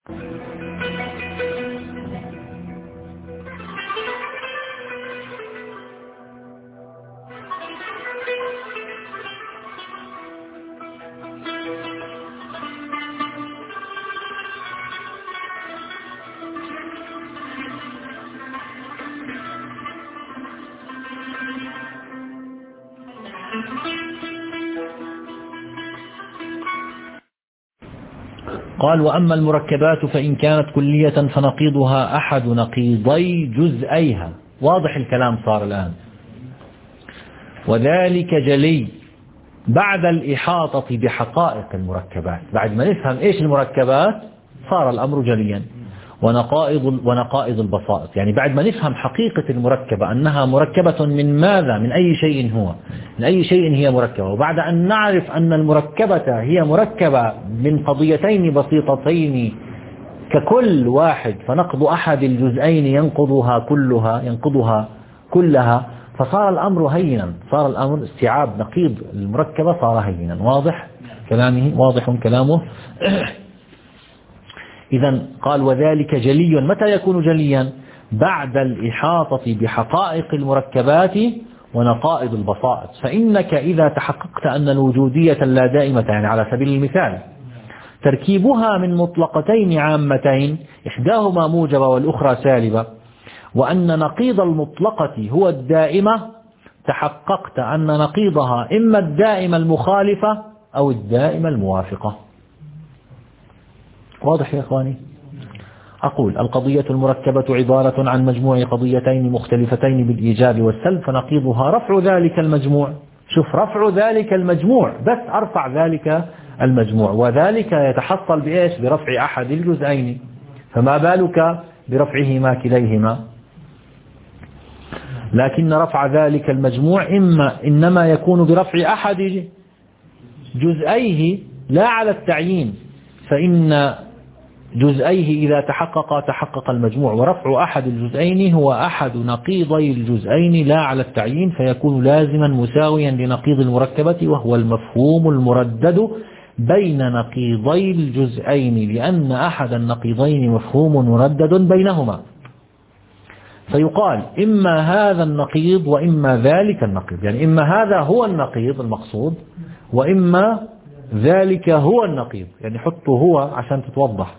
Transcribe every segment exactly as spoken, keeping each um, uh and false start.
قال: وأما المركبات فإن كانت كلية فنقيضها أحد نقيضي جزئيها. واضح الكلام صار الآن. وذلك جلي بعد الإحاطة بحقائق المركبات. بعد ما نفهم إيش المركبات صار الأمر جليا. ونقائض ونقائض البسائط، يعني بعد ما نفهم حقيقة المركبة أنها مركبة من ماذا، من أي شيء هو، من أي شيء هي مركبة، وبعد أن نعرف أن المركبة هي مركبة من قضيتين بسيطتين ككل واحد، فنقض أحد الجزئين ينقضها كلها ينقضها كلها، فصار الأمر هينا، صار الأمر استيعاب نقيض المركبة صار هينا. واضح كلامه؟ واضح كلامه. إذا قال: وذلك جلي. متى يكون جليا؟ بعد الإحاطة بحقائق المركبات ونقائض البسائط. فإنك إذا تحققت أن الوجودية لا دائمة، يعني على سبيل المثال تركيبها من مطلقتين عامتين إحداهما موجبة والأخرى سالبة، وأن نقيض المطلقة هو الدائمة، تحققت أن نقيضها إما الدائمة المخالفة أو الدائمة الموافقة. واضح يا إخواني؟ أقول: القضية المركبة عبارة عن مجموع قضيتين مختلفتين بالإيجاب والسلب، فنقيضها رفع ذلك المجموع. شوف، رفع ذلك المجموع، بس أرفع ذلك المجموع، وذلك يتحصل بإيش؟ برفع أحد الجزئين، فما بالك برفعهما كليهما. لكن رفع ذلك المجموع إما إنما يكون برفع أحد جزئيه لا على التعيين، فإن جزئيه إذا تحقق تحقق المجموع، ورفع أحد الجزئين هو أحد نقيضي الجزئين لا على التعيين، فيكون لازما مساويا لنقيض المركبة، وهو المفهوم المردد بين نقيضي الجزئين، لأن أحد النقيضين مفهوم مردد بينهما. فيقال: إما هذا النقيض وإما ذلك النقيض، يعني إما هذا هو النقيض المقصود وإما ذلك هو النقيض، يعني حطوا هو عشان تتوضح.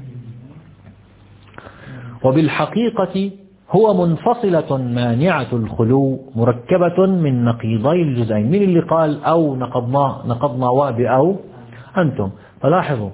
وبالحقيقة هو منفصلة مانعة الخلو مركبة من نقيضي الجزئين. من اللي قال أو نقضنا نقضنا وبأو؟ أنتم. فلاحظوا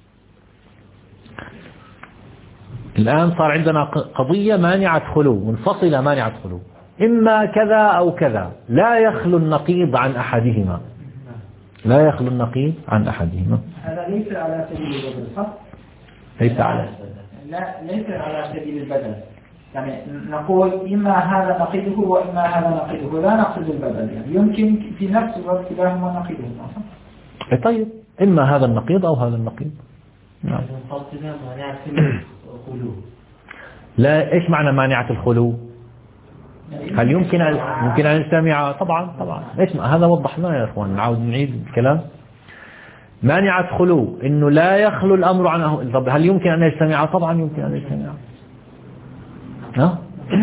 الآن صار عندنا قضية مانعة خلو، منفصلة مانعة خلو، إما كذا أو كذا، لا يخلو النقيض عن أحدهما، لا يخلو النقيض عن أحدهما. هذا ليس على سبيل البدل، صح؟ ليس على لا ليس على سبيل البدل، يعني نقول إما هذا نقيضه وإما هذا نقيضه، لا نقصد البدل، يعني يمكن في نفس الوقت كلاهما نقيضهما، صح؟ طيب، إما هذا النقيض أو هذا النقيض. نعم. لا، إيش معنى مانعة الخلو؟ هل يمكن أن يمكن أن نستمع؟ طبعا طبعا. إيش هذا وضحناه يا إخوان، نعاود نعيد الكلام. مانعة خلو إنه لا يخلو الأمر عنه. طب هل يمكن أن يجتمع؟ طبعا يمكن أن يجتمع. ها؟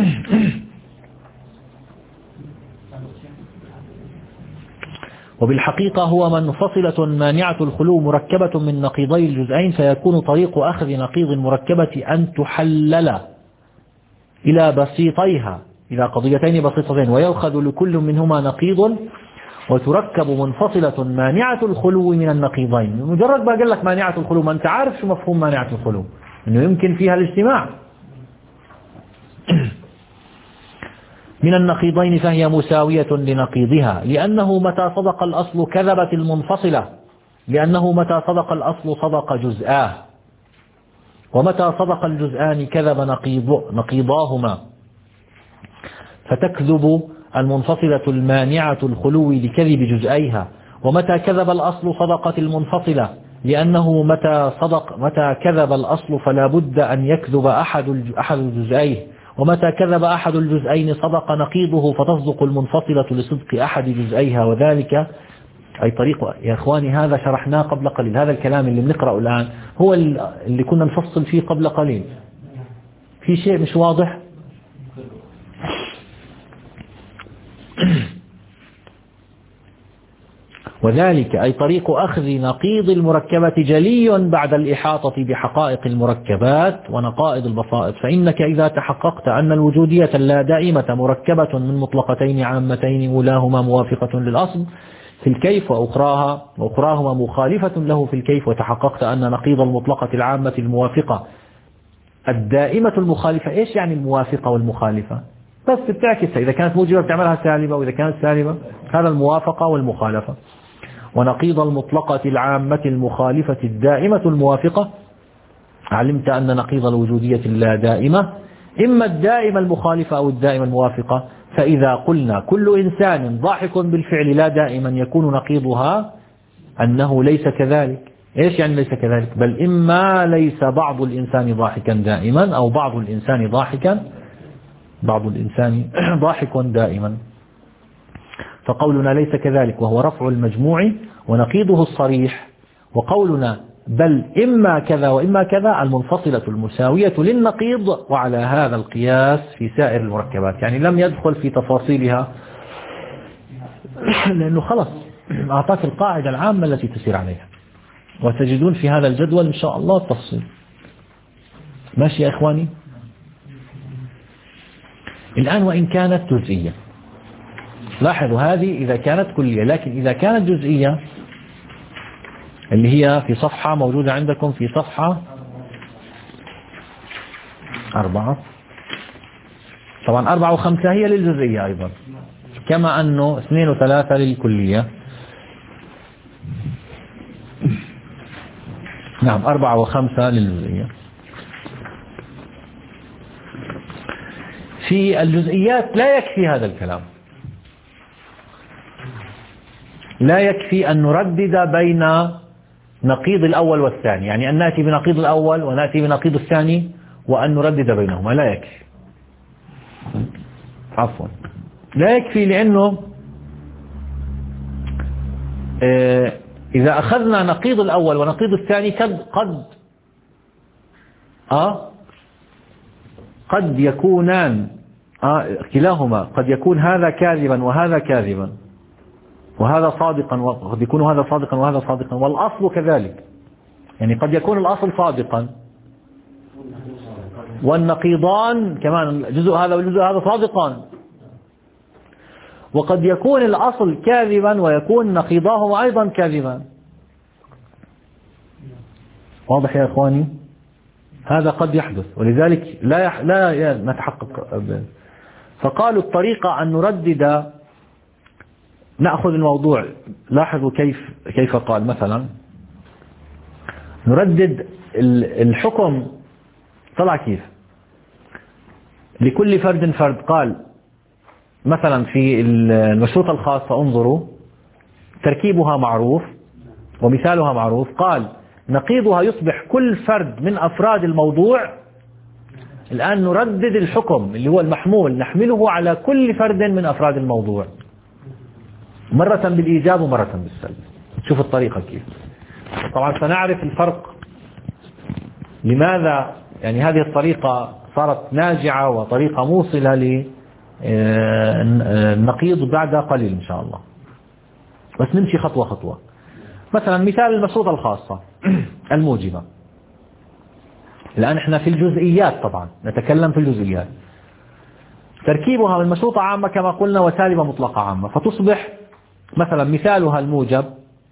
وبالحقيقة هو منفصلة مانعة الخلو مركبة من نقيضي الجزئين، فيكون طريق أخذ نقيض المركبة أن تحلل إلى بسيطيها، إلى قضيتين بسيطتين، ويأخذ لكل منهما نقيض، وتركب منفصلة مانعة الخلو من النقيضين. مجرد ما قال لك مانعة الخلو، ما أنت عارف شو مفهوم مانعة الخلو، إنه يمكن فيها الاجتماع من النقيضين، فهي مساوية لنقيضها، لأنه متى صدق الأصل كذبت المنفصلة، لأنه متى صدق الأصل صدق جزآه، ومتى صدق الجزآن كذب نقيض نقيضاهما، فتكذب المنفصلة المانعة الخلو لكذب جزئيها. ومتى كذب الأصل صدقت المنفصلة، لأنه متى صدق متى كذب الأصل فلا بد أن يكذب أحد أحد الجزئين، ومتى كذب أحد الجزئين صدق نقيضه، فتصدق المنفصلة لصدق أحد جزئيها، وذلك أي طريق يا إخواني هذا شرحناه قبل قليل. هذا الكلام اللي بنقرأه الآن هو اللي كنا نفصل فيه قبل قليل. في شيء مش واضح؟ وذلك أي طريق أخذ نقيض المركبة جلي بعد الإحاطة بحقائق المركبات ونقائض البسائط. فإنك إذا تحققت أن الوجودية اللا دائمة مركبة من مطلقتين عامتين أولاهما موافقة للأصل في الكيف وأخراها وأخراهما مخالفة له في الكيف، وتحققت أن نقيض المطلقة العامة الموافقة الدائمة المخالفة. إيش يعني الموافقة والمخالفة؟ بس بتعكسها، إذا كانت موجبة بتعملها سالبة، وإذا كانت سالبة هذا الموافقة والمخالفة. ونقيض المطلقة العامة المخالفة الدائمة الموافقة، علمت أن نقيض الوجودية اللا دائمة إما الدائمة المخالفة أو الدائمة الموافقة. فإذا قلنا كل إنسان ضاحك بالفعل لا دائما يكون نقيضها أنه ليس كذلك. إيش يعني ليس كذلك؟ بل إما ليس بعض الإنسان ضاحكا دائما أو بعض الإنسان ضاحكا بعض الإنسان ضاحك دائما. فقولنا ليس كذلك وهو رفع المجموع ونقيضه الصريح، وقولنا بل إما كذا وإما كذا المنفصلة المساوية للنقيض، وعلى هذا القياس في سائر المركبات. يعني لم يدخل في تفاصيلها لأنه خلص أعطاك القاعدة العامة التي تسير عليها، وتجدون في هذا الجدول إن شاء الله التفصيل. ماشي يا إخواني؟ الآن وإن كانت جزئية، لاحظوا هذه إذا كانت كلية، لكن إذا كانت جزئية اللي هي في صفحة موجودة عندكم في صفحة أربعة، طبعا أربعة وخمسة هي للجزئية أيضا، كما أنه اثنين وثلاثة للكلية. نعم أربعة وخمسة للجزئية. في الجزئيات لا يكفي هذا الكلام، لا يكفي أن نردد بين نقيض الأول والثاني، يعني أن نأتي بنقيض الأول ونأتي بنقيض الثاني وأن نردد بينهما، لا يكفي. عفوا لا يكفي، لأنه إذا أخذنا نقيض الأول ونقيض الثاني قد قد آه قد يكونان آه كلاهما قد يكون هذا كاذبا وهذا كاذبا، وهذا صادقا وقد يكون هذا صادقا وهذا صادقا، والأصل كذلك. يعني قد يكون الأصل صادقا والنقيضان كمان الجزء هذا والجزء هذا صادقان، وقد يكون الأصل كاذبا ويكون نقيضاهما أيضا كاذبا. واضح يا إخواني؟ هذا قد يحدث، ولذلك لا يح... لا نتحقق. فقالوا الطريقة أن نردد، نأخذ الموضوع. لاحظوا كيف كيف قال مثلا نردد الحكم. طلع كيف لكل فرد فرد. قال مثلا في المشروطة الخاصة انظروا تركيبها معروف ومثالها معروف. قال نقيضها يصبح كل فرد من أفراد الموضوع. الآن نردد الحكم اللي هو المحمول نحمله على كل فرد من أفراد الموضوع، مرة بالإيجاب ومرة بالسلب. شوف الطريقة كيف. طبعا سنعرف الفرق لماذا يعني هذه الطريقة صارت ناجعة وطريقة موصلة للنقيض بعد قليل إن شاء الله، بس نمشي خطوة خطوة. مثلا مثال المشروطة الخاصة الموجبة. الآن احنا في الجزئيات، طبعا نتكلم في الجزئيات. تركيبها من مشروطة عامة كما قلنا وسالبة مطلقة عامة، فتصبح مثلا مثالها الموجب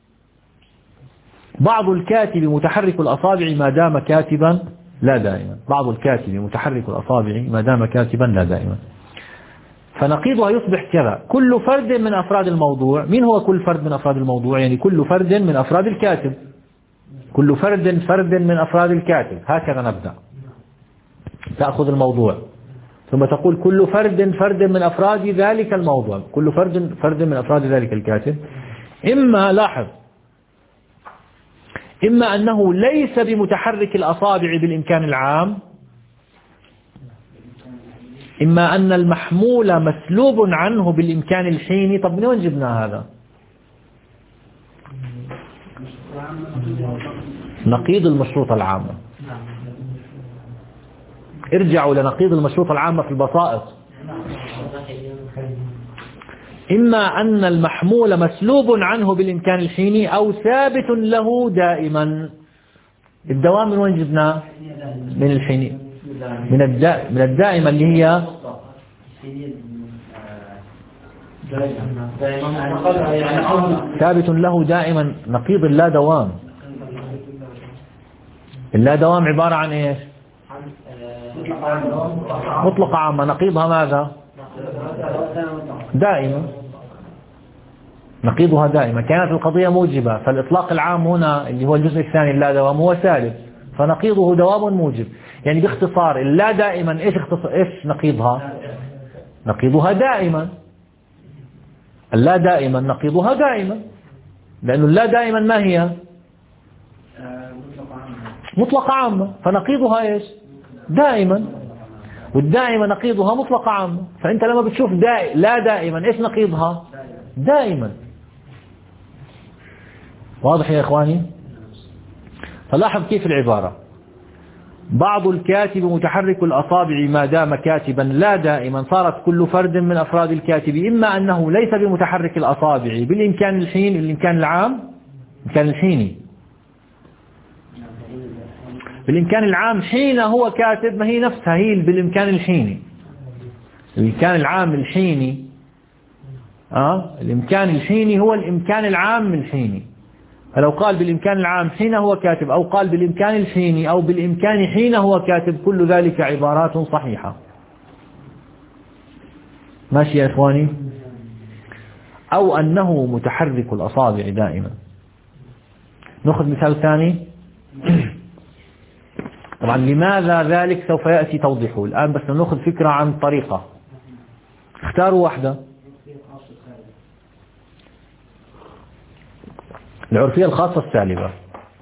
بعض الكاتب متحرك الأصابع ما دام كاتبا لا دائما. بعض الكاتب متحرك الأصابع ما دام كاتبا لا دائما. فنقيضها يصبح كذا كل فرد من أفراد الموضوع. مين هو كل فرد من أفراد الموضوع؟ يعني كل فرد من أفراد الكاتب. كل فرد فرد من أفراد الكاتب. هكذا نبدأ. تأخذ الموضوع ثم تقول كل فرد فرد من أفراد ذلك الموضوع، كل فرد فرد من أفراد ذلك الكاتب. إما لاحظ إما أنه ليس بمتحرك الأصابع بالإمكان العام، إما أن المحمول مسلوب عنه بالإمكان الحيني. طب من وين جبنا هذا؟ نقيض المشروطة العامة. ارجعوا لنقيض المشروطة العامة في البسائط. إما أن المحمول مسلوب عنه بالإمكان الحيني أو ثابت له دائما. الدوام من وين جبناه؟ من الحيني، من الدا من الدائمة اللي هي ثابت له دائما. نقيض اللا دوام. اللا دوام عبارة عن ايش؟ مطلقة عامة. نقيضها ماذا؟ دائما. نقيضها دائما. كانت القضية موجبة، فالإطلاق العام هنا اللي هو الجزء الثاني اللا دوام هو سالب، فنقيضه دوام موجب. يعني باختصار اللا دائما ايش اختصار ايش نقيضها؟ نقيضها دائما. اللا دائما نقيضها دائما، لأنه اللا دائما ما هي؟ مطلقة عامة، فنقيضها ايش؟ دائما. والدائمة نقيضها مطلقة عامة. فأنت لما بتشوف دائ... لا دائما ايش نقيضها؟ دائما. واضح يا إخواني؟ فلاحظ كيف العبارة: بعض الكاتب متحرك الأصابع ما دام كاتبا لا دائما، صارت كل فرد من أفراد الكاتب إما أنه ليس بمتحرك الأصابع بالإمكان الحين الإمكان العام الإمكان الحيني بالإمكان العام حين هو كاتب، ما هي نفسها هي بالإمكان الحيني. الإمكان العام الحيني آه الإمكان الحيني هو الإمكان العام الحيني. فلو قال بالإمكان العام حين هو كاتب، أو قال بالإمكان الحيني، أو بالإمكان حين هو كاتب، كل ذلك عبارات صحيحة. ماشي يا إخواني؟ أو أنه متحرك الأصابع دائما. نأخذ مثال ثاني. طبعا لماذا ذلك سوف يأتي توضيحه الآن، بس نأخذ فكرة عن طريقة. اختاروا واحدة. العرفية الخاصة السالبة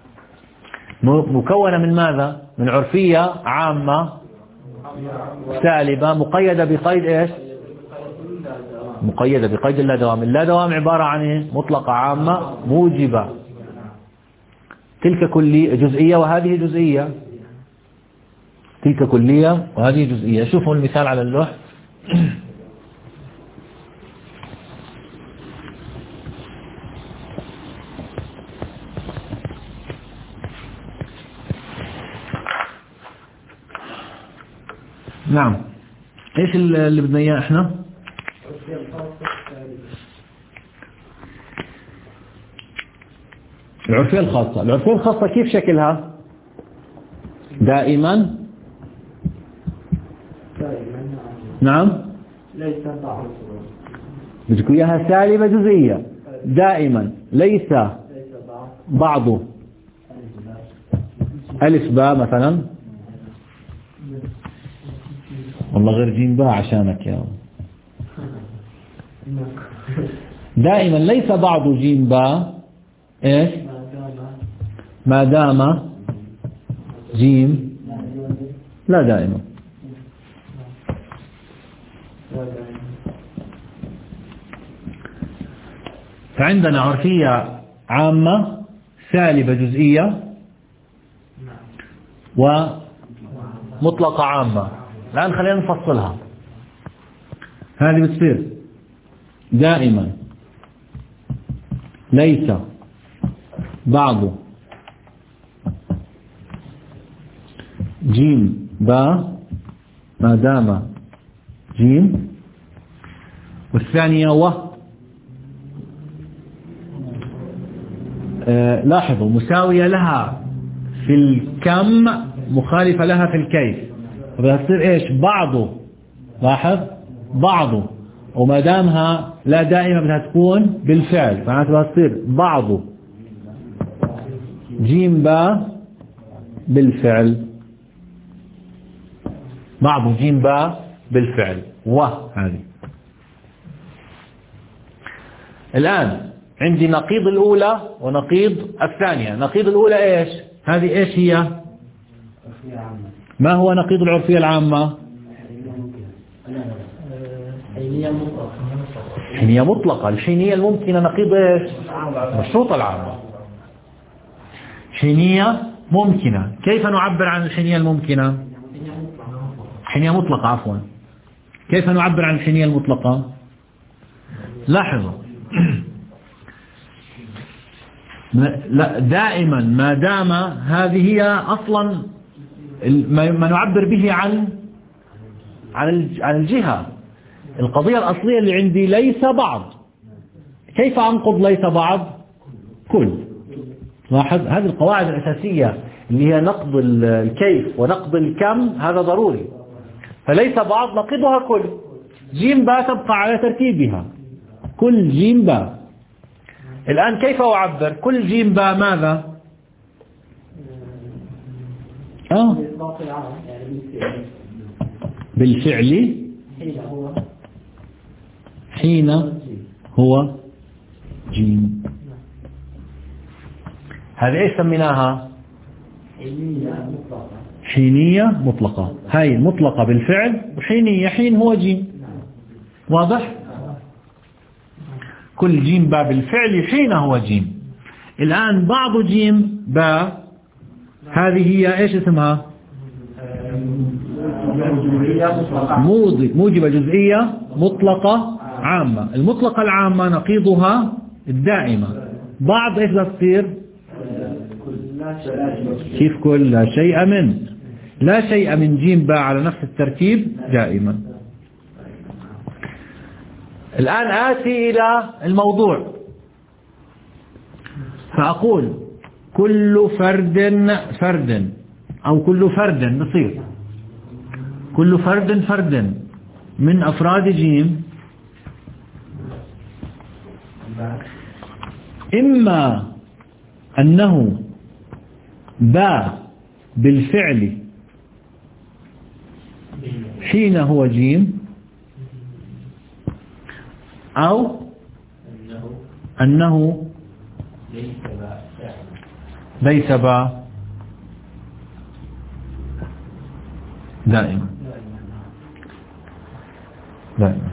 مكونة من ماذا؟ من عرفية عامة سالبة مقيدة بقيد ايش؟ مقيدة بقيد اللا دوام. اللا دوام عبارة عن ايه؟ مطلقة عامة موجبة. تلك كلية جزئية وهذه جزئية. تلك كلية وهذه جزئية. شوفوا المثال على اللوح. نعم. ايش اللي بدنا اياه احنا؟ العرفية الخاصة. العرفية الخاصة كيف شكلها؟ دائما. نعم. ليس بعض. بدكم اياها سالبة جزئية. دائما ليس بعض. ألف باء مثلا. والله غير جيم باء عشانك يا دائما ليس بعض جيم باء ايش؟ ما دام جيم لا دائما. فعندنا عرفية عامة سالبة جزئية ومطلقة عامة. الآن خلينا نفصلها. هذه بتصير دائما ليس بعض جيم باء ما دام جيم. والثانية و آه لاحظوا مساوية لها في الكم مخالفة لها في الكيف. بدها تصير ايش؟ بعض. لاحظ بعض. وما دامها لا دائما بدها تكون بالفعل، معناتها بدها تصير بعض جيم باء بالفعل. بعض جيم باء بالفعل. وهذه الآن عندي نقيض الأولى ونقيض الثانية. نقيض الأولى ايش؟ هذه ايش هي؟ ما هو نقيض العرفية العامة؟ حينية مطلقة. الحينية الممكنة نقيض ايش؟ مشروطة العامة. حينية ممكنة. كيف نعبر عن الحينية الممكنة؟ حينية مطلقة عفوا. كيف نعبر عن الحينية المطلقة؟ لاحظوا لا دائما ما دام هذه هي أصلا ما نعبر به عن عن الجهة. القضية الأصلية اللي عندي ليس بعض. كيف أنقض ليس بعض؟ كل. لاحظ هذه القواعد الأساسية اللي هي نقض الكيف ونقض الكم، هذا ضروري. فليس بعض نقضها كل. جيم باء تبقى على ترتيبها، كل جيم باء. الآن كيف أعبر كل جيم باء ماذا؟ آه. بالفعل حين هو جيم. هذه ايش سميناها؟ حينية مطلقة. هاي مطلقة بالفعل، وحينية حين هو جيم. واضح؟ كل جيم باء بالفعل حين هو جيم. الآن بعض جيم باء هذه هي ايش اسمها؟ موجبة جزئية مطلقة عامة. المطلقة العامة نقيضها الدائمة. بعض ايش تصير؟ كيف كل؟ لا شيء من لا شيء من جيم باء على نفس الترتيب دائما. الآن آتي إلى الموضوع فأقول كل فرد فرد أو كل فرد نصير كل فرد فرد من أفراد جيم إما أنه باء بالفعل حين هو جيم، أو أنه ليس باء دائما دائما.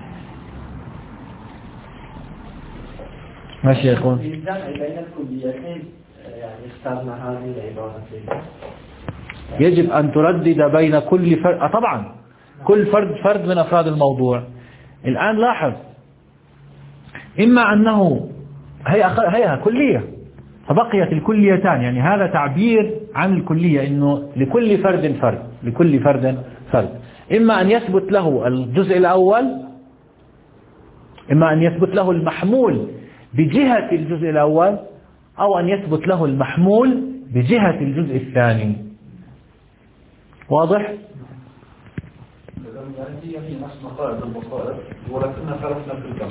ماشي يا اخوان. بين الكليتين يعني اخترنا هذه العبارة. يجب أن تردد بين كل فرد. طبعا كل فرد فرد من أفراد الموضوع. الآن لاحظ إما أنه هي هي كلية فبقيت الكليتان، يعني هذا تعبير عن الكلية إنه لكل فرد فرد لكل فرد فرد. إما أن يثبت له الجزء الأول، إما أن يثبت له المحمول بجهة الجزء الأول، أو أن يثبت له المحمول بجهة الجزء الثاني. واضح؟ هي في نفس مقاعد البصائر ولكننا خلفنا في الجمع.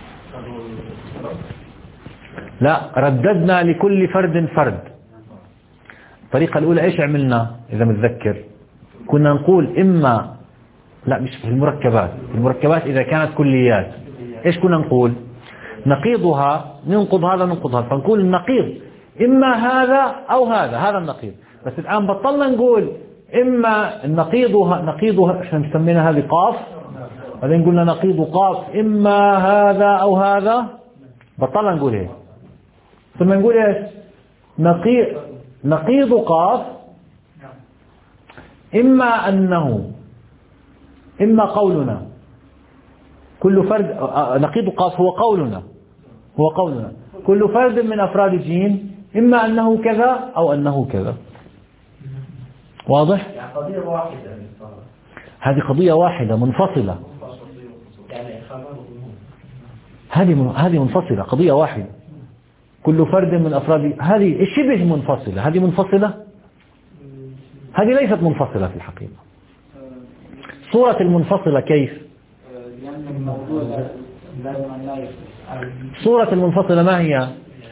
لا، رددنا لكل فرد فرد. الطريقة الأولى إيش عملنا إذا متذكر؟ كنا نقول إما لا مش في المركبات. المركبات إذا كانت كليات إيش كنا نقول؟ نقيضها ننقض هذا ننقض هذا، فنقول النقيض إما هذا أو هذا، هذا النقيض. بس الآن بطلنا نقول إما النقيضها نقيضها، إحنا مسمينا هذه قاف، بعدين قلنا نقيض قاف إما هذا أو هذا، بطلنا نقول إيه، ثم نقول إيش؟ نقيض نقيض قاف إما أنه إما قولنا كل فرد، نقيض قاف هو قولنا هو قولنا كل فرد من أفراد جيم إما أنه كذا أو أنه كذا. واضح؟ يعني قضية واحدة. هذه قضية واحدة منفصلة. هذه هذه منفصلة، قضية واحدة كل فرد من أفراد. هذه شبه منفصلة. هذه منفصلة؟ هذه ليست منفصلة في الحقيقة. صورة المنفصلة كيف؟ صورة المنفصلة ما هي؟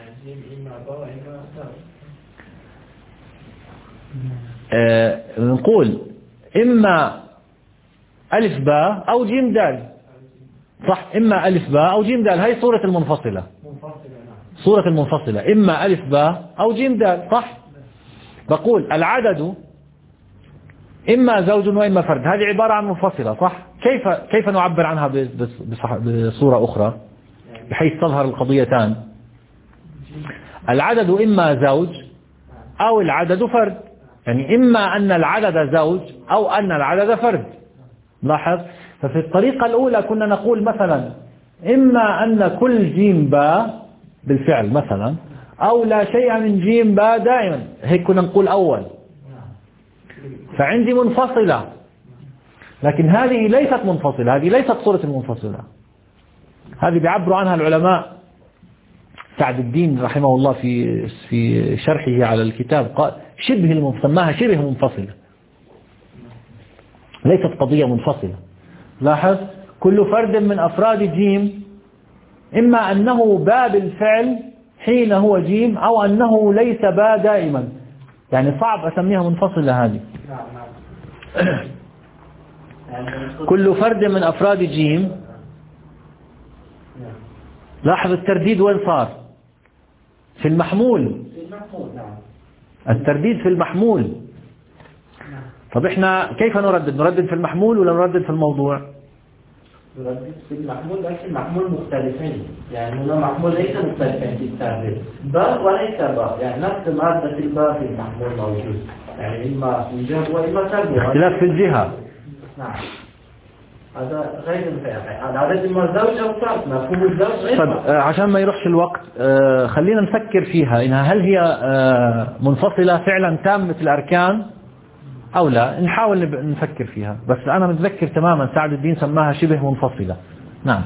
آه نقول إما ألف باء أو جيم دال، صح؟ إما ألف باء أو جيم دال، هاي صورة المنفصلة. صورة المنفصلة إما ألف باء أو جيم دال، صح؟ بقول العدد إما زوج وإما فرد، هذه عبارة عن منفصلة، صح؟ كيف كيف نعبر عنها بصورة أخرى بحيث تظهر القضيتان؟ العدد إما زوج أو العدد فرد، يعني إما أن العدد زوج أو أن العدد فرد. لاحظ، ففي الطريقة الأولى كنا نقول مثلا إما أن كل جيم باء بالفعل مثلا، أو لا شيء من جيم باء دائما، هيك كنا نقول أول، فعندي منفصلة. لكن هذه ليست منفصلة، هذه ليست صورة المنفصلة، هذه بيعبروا عنها العلماء. سعد الدين رحمه الله في في شرحه على الكتاب قال شبه المنفصل، سماها شبه منفصلة، ليست قضية منفصلة. لاحظ، كل فرد من أفراد جيم إما أنه باء بالفعل حين هو جيم، أو أنه ليس باء دائما، يعني صعب أسميها منفصلة هذه. كل فرد من أفراد جيم. لاحظ الترديد وين صار؟ في المحمول، الترديد في المحمول. طب احنا كيف نردد؟ نردد في المحمول ولا نردد في الموضوع؟ نردد في المحمول، لكن محمول مختلفين، يعني هنا محمول ليس مختلفين في التعبير، باء وليس باء، يعني نفس مادة الباء في المحمول موجود، يعني إما إيجاب وإما سلب، اختلاف في الجهة. نعم، هذا غير الفعل، العدد إما زوج أو فرد، مفهوم الزوج غير. طب عشان ما يروحش الوقت، خلينا نفكر فيها، إنها هل هي منفصلة فعلا تامة الأركان أو لا؟ نحاول نفكر فيها. بس أنا متذكر تماما سعد الدين سماها شبه منفصلة. نعم.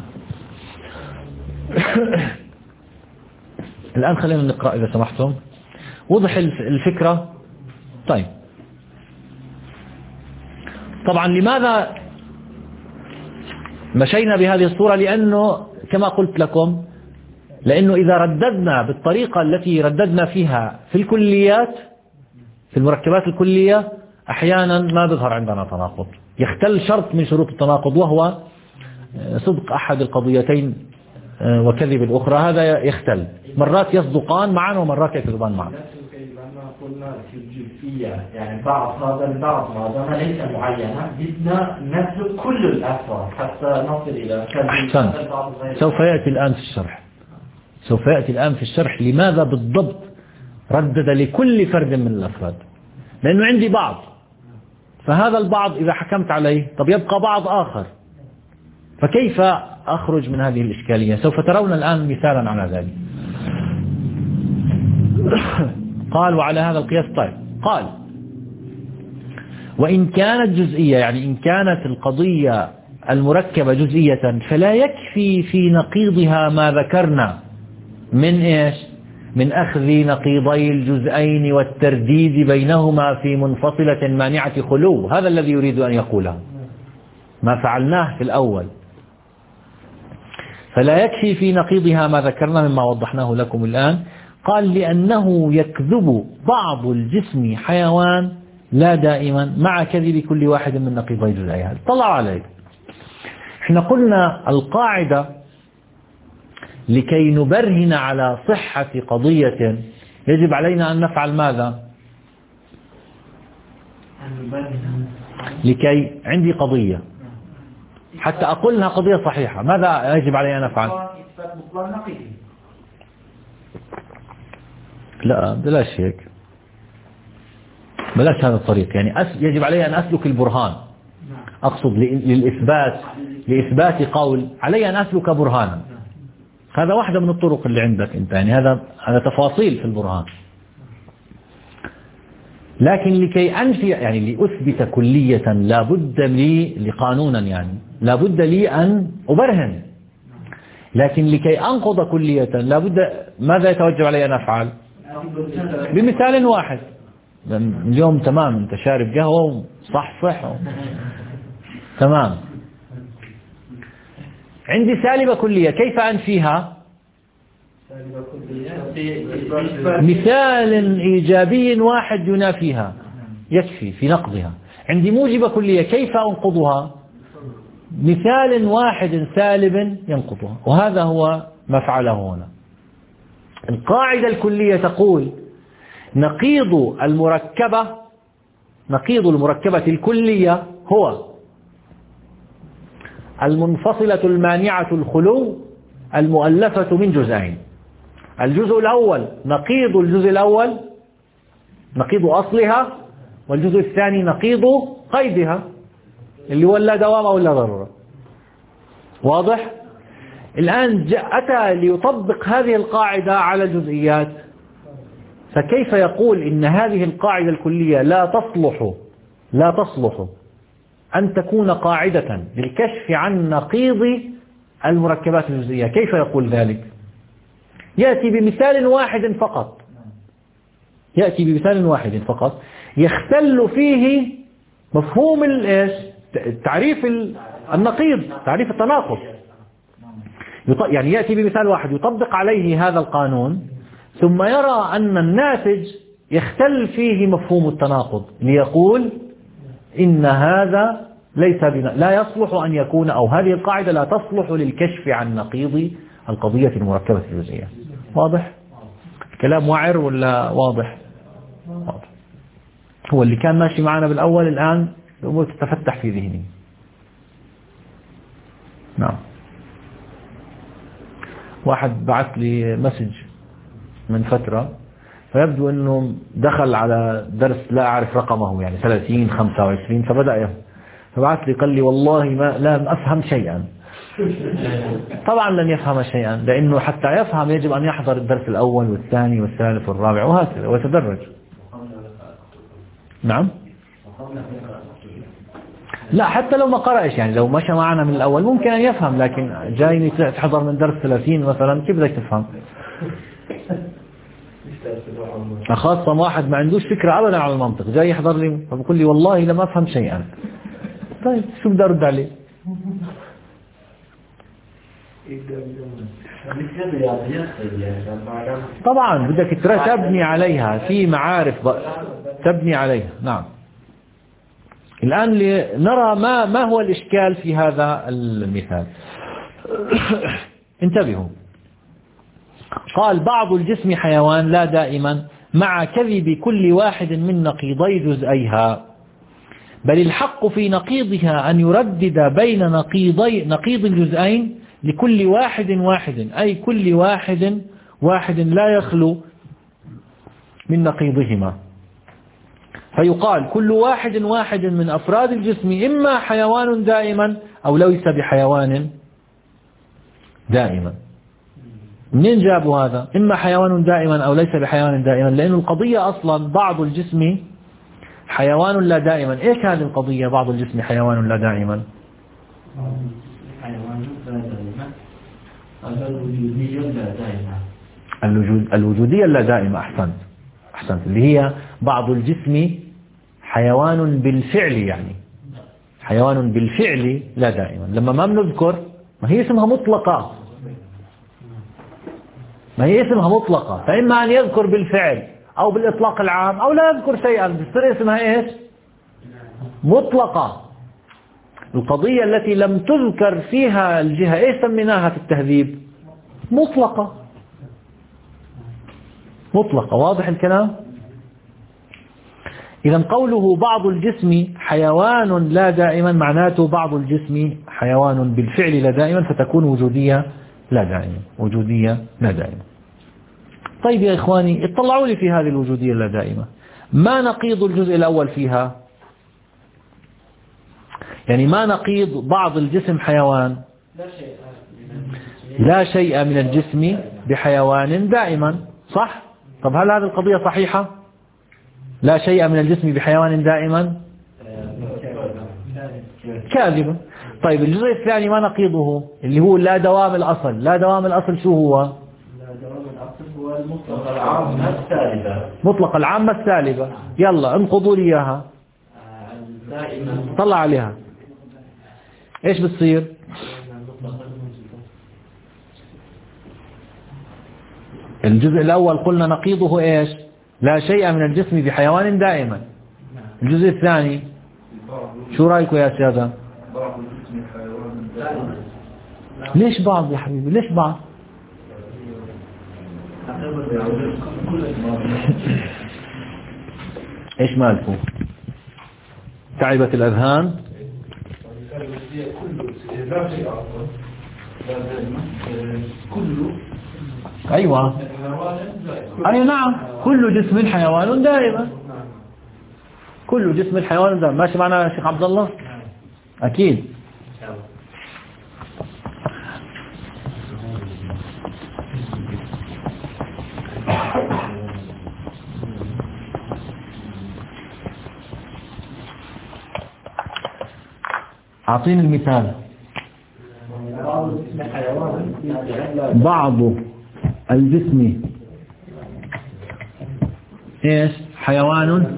الآن خلينا نقرأ إذا سمحتم. وضح الفكرة؟ طيب، طبعا لماذا مشينا بهذه الصورة؟ لأنه كما قلت لكم، لأنه إذا رددنا بالطريقة التي رددنا فيها في الكليات، في المركبات الكلية، أحيانا ما بيظهر عندنا تناقض، يختل شرط من شروط التناقض، وهو صدق أحد القضيتين وكذب الأخرى. هذا يختل، مرات يصدقان معا ومرات يكذبان معا. قلنا في الجزئية، يعني بعض هذا البعض ما دام ليس معينة، بدنا نسلك كل الأفراد حتى نصل إلى أحسن. سوف يأتي الآن في الشرح، سوف يأتي الآن في الشرح لماذا بالضبط ردد لكل فرد من الأفراد. لأنه عندي بعض، فهذا البعض إذا حكمت عليه طب يبقى بعض آخر، فكيف أخرج من هذه الإشكالية؟ سوف ترون الآن مثالا على ذلك. قال وعلى هذا القياس. طيب، قال وإن كانت جزئية، يعني إن كانت القضية المركبة جزئية، فلا يكفي في نقيضها ما ذكرنا من إيش؟ من أخذ نقيضي الجزئين والترديد بينهما في منفصلة مانعة خلو. هذا الذي يريد أن يقوله، ما فعلناه في الأول. فلا يكفي في نقيضها ما ذكرنا مما وضحناه لكم الآن. قال لأنه يكذب بعض الجسم حيوان لا دائما مع كذب كل واحد من نقيضي الجزئين. طلعوا عليك، احنا قلنا القاعدة لكي نبرهن على صحة قضية يجب علينا أن نفعل ماذا؟ لكي عندي قضية حتى أقول أنها قضية صحيحة، ماذا يجب علي أن أفعل؟ لا بلاش هيك، بلاش هذا الطريق. يعني أس يجب علي أن أسلك البرهان، أقصد للإثبات، لإثبات قول علي أن أسلك برهانا. هذا واحدة من الطرق اللي عندك أنت، يعني هذا هذا تفاصيل في البرهان. لكن لكي أنفي، يعني لأثبت كلية لابد لي لقانونا، يعني لابد لي أن أبرهن. لكن لكي أنقض كلية لابد، ماذا يتوجب علي أن أفعل؟ بمثال واحد. اليوم تمام أنت شارب قهوة صح صح و... تمام. عندي سالبة كلية، كيف أنفيها؟ مثال إيجابي واحد ينافيها يكفي في نقضها. عندي موجبة كلية، كيف أنقضها؟ مثال واحد سالب ينقضها. وهذا هو ما فعله هنا. القاعدة الكلية تقول نقيض المركبة، نقيض المركبة الكلية هو المنفصلة المانعة الخلو المؤلفة من جزئين. الجزء الأول نقيض الجزء الأول نقيض أصلها، والجزء الثاني نقيض قيدها اللي هو لا دوام أو لا ضرورة. واضح؟ الآن أتى ليطبق هذه القاعدة على الجزئيات، فكيف يقول إن هذه القاعدة الكلية لا تصلح لا تصلح أن تكون قاعدة للكشف عن نقيض المركبات الجزئية؟ كيف يقول ذلك؟ يأتي بمثال واحد فقط يأتي بمثال واحد فقط يختل فيه مفهوم الإيش؟ تعريف النقيض، تعريف التناقض. يعني يأتي بمثال واحد يطبق عليه هذا القانون، ثم يرى أن الناتج يختل فيه مفهوم التناقض، ليقول إن هذا ليس بنا لا يصلح أن يكون، أو هذه القاعدة لا تصلح للكشف عن نقيض القضية المركبة الجزئية. واضح؟ الكلام وعر ولا واضح؟ واضح. هو اللي كان ماشي معنا بالأول الآن الأمور تتفتح في ذهني. نعم. واحد بعث لي مسج من فترة، فيبدو أنه دخل على درس لا أعرف رقمه، يعني ثلاثين خمسة وعشرين، فبدأ يفهم، فبعث لي قال لي والله ما لا أفهم شيئا. طبعا لن يفهم شيئا، لأنه حتى يفهم يجب أن يحضر الدرس الأول والثاني والثالث والرابع وهكذا ويتدرج. نعم. لا حتى لو ما قرأش، يعني لو مشى معنا من الأول ممكن أن يفهم، لكن جايني تحضر من درس ثلاثين مثلا كيف بدك تفهم؟ خاصة واحد ما عندوش فكرة أبدا على المنطق جاي يحضر لي فبقول لي والله لم أفهم شيئا. طيب شو بدي أرد عليه؟ طبعا بدك تبني عليها في معارف تبني عليها. نعم. الآن نرى ما ما هو الإشكال في هذا المثال. انتبهوا. قال بعض الجسم حيوان لا دائما مع كذب كل واحد من نقيضي جزئيها، بل الحق في نقيضها أن يردد بين نقيضي نقيض الجزئين لكل واحد واحد، أي كل واحد واحد لا يخلو من نقيضهما، فيقال كل واحد واحد من أفراد الجسم إما حيوان دائما أو ليس بحيوان دائما. منين جابوا هذا؟ إما حيوان دائما أو ليس بحيوان دائما، لأن القضية أصلا بعض الجسم حيوان لا دائما. إيش هذه القضية بعض الجسم حيوان لا دائما؟ الوجودية لا دائمة. الوجود الوجودية لا دائمة. أحسنت أحسنت اللي هي بعض الجسم حيوان بالفعل، يعني حيوان بالفعل لا دائما. لما ما بنذكر ما هي اسمها مطلقة، ما هي اسمها مطلقة، فإما أن يذكر بالفعل أو بالإطلاق العام أو لا يذكر شيئا، بتصير اسمها إيش؟ مطلقة. القضية التي لم تذكر فيها الجهة إيش سميناها في التهذيب؟ مطلقة. مطلقة. واضح الكلام؟ إذا قوله بعض الجسم حيوان لا دائما معناته بعض الجسم حيوان بالفعل لا دائما، فتكون وجودية لا دائما. وجودية لا دائما. طيب يا إخواني اطلعوا لي في هذه الوجودية لا دائمة، ما نقيض الجزء الأول فيها؟ يعني ما نقيض بعض الجسم حيوان؟ لا شيء من الجسم بحيوان دائما، صح؟ طب هل هذه القضية صحيحة؟ لا شيء من الجسم بحيوان دائما كاذبة. طيب الجزء الثاني ما نقيضه اللي هو لا دوام الأصل. لا دوام الأصل شو هو؟ لا دوام الأصل هو المطلق العامة السالبة. مطلق العامة السالبة. يلا انقضوا لي إياها، طلع عليها ايش بتصير؟ الجزء الأول قلنا نقيضه ايش؟ لا شيء من الجسم بحيوان دائما. الجزء الثاني شو رأيكم يا سيادة؟ ليش بعض يا حبيبي؟ ليش بعض؟ ايش مالكم؟ تعبت الأذهان؟ أيوة أي نعم كل جسم حيوان دائما. كل جسم الحيوان دائما. ماشي معنا يا شيخ عبد الله؟ أكيد. أعطيني المثال. بعض الجسم إيش حيوان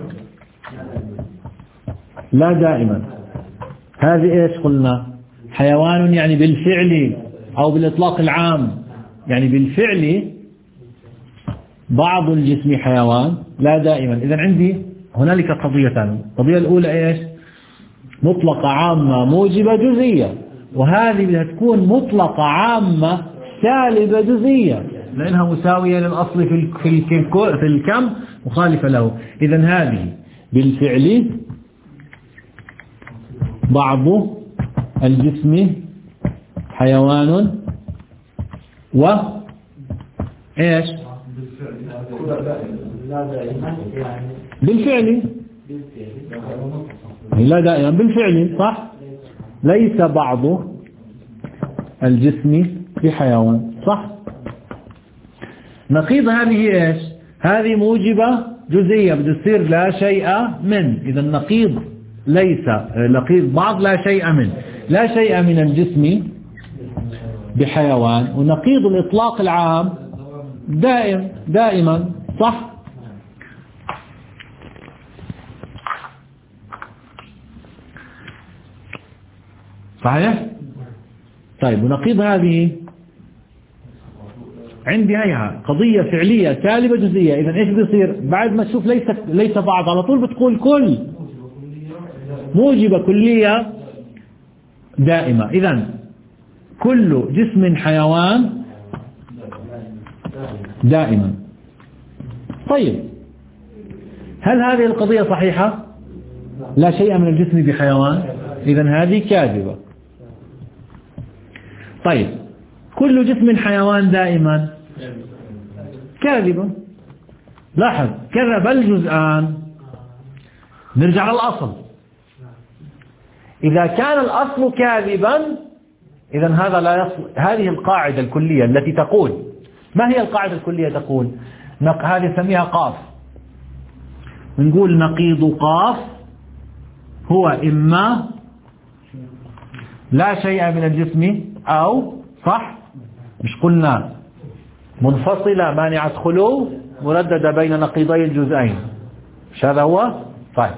لا دائما. هذه إيش قلنا؟ حيوان يعني بالفعل أو بالإطلاق العام، يعني بالفعل بعض الجسم حيوان لا دائما. إذن عندي هنالك قضيتان. القضية الأولى إيش؟ مطلقة عامة موجبة جزئية، وهذه بدها تكون مطلقة عامة سالبة جزئية لأنها مساوية للأصل في في الكم مخالفة له. إذن هذه بالفعل بعض الجسم حيوان و إيش بالفعل لا دائما بالفعل صح. ليس بعض الجسم بحيوان صح. نقيض هذه إيش؟ هذه موجبة جزئية بده تصير لا شيء من. إذا النقيض ليس نقيض بعض لا شيء من، لا شيء من الجسم بحيوان. ونقيض الإطلاق العام دائم دائما صح. صحيح؟ طيب ونقيض هذه عندي هيها قضية فعلية سالبة جزئية. إذا إيش بيصير بعد ما تشوف ليس ليس بعض على طول بتقول كل موجبة كلية دائمة. إذا كل جسم حيوان دائما. طيب هل هذه القضية صحيحة؟ لا شيء من الجسم بحيوان. إذا هذه كاذبة. طيب كل جسم حيوان دائما كاذبة. لاحظ كذب الجزءان. نرجع للأصل. إذا كان الأصل كاذبا إذا هذا لا يصل. هذه القاعدة الكلية التي تقول، ما هي القاعدة الكلية تقول؟ هذه نسميها قاف. نقول نقيض قاف هو إما لا شيء من الجسم أو صح. مش قلنا منفصلة مانعة خلو مرددة بين نقيضي الجزئين؟ مش هذا هو؟ طيب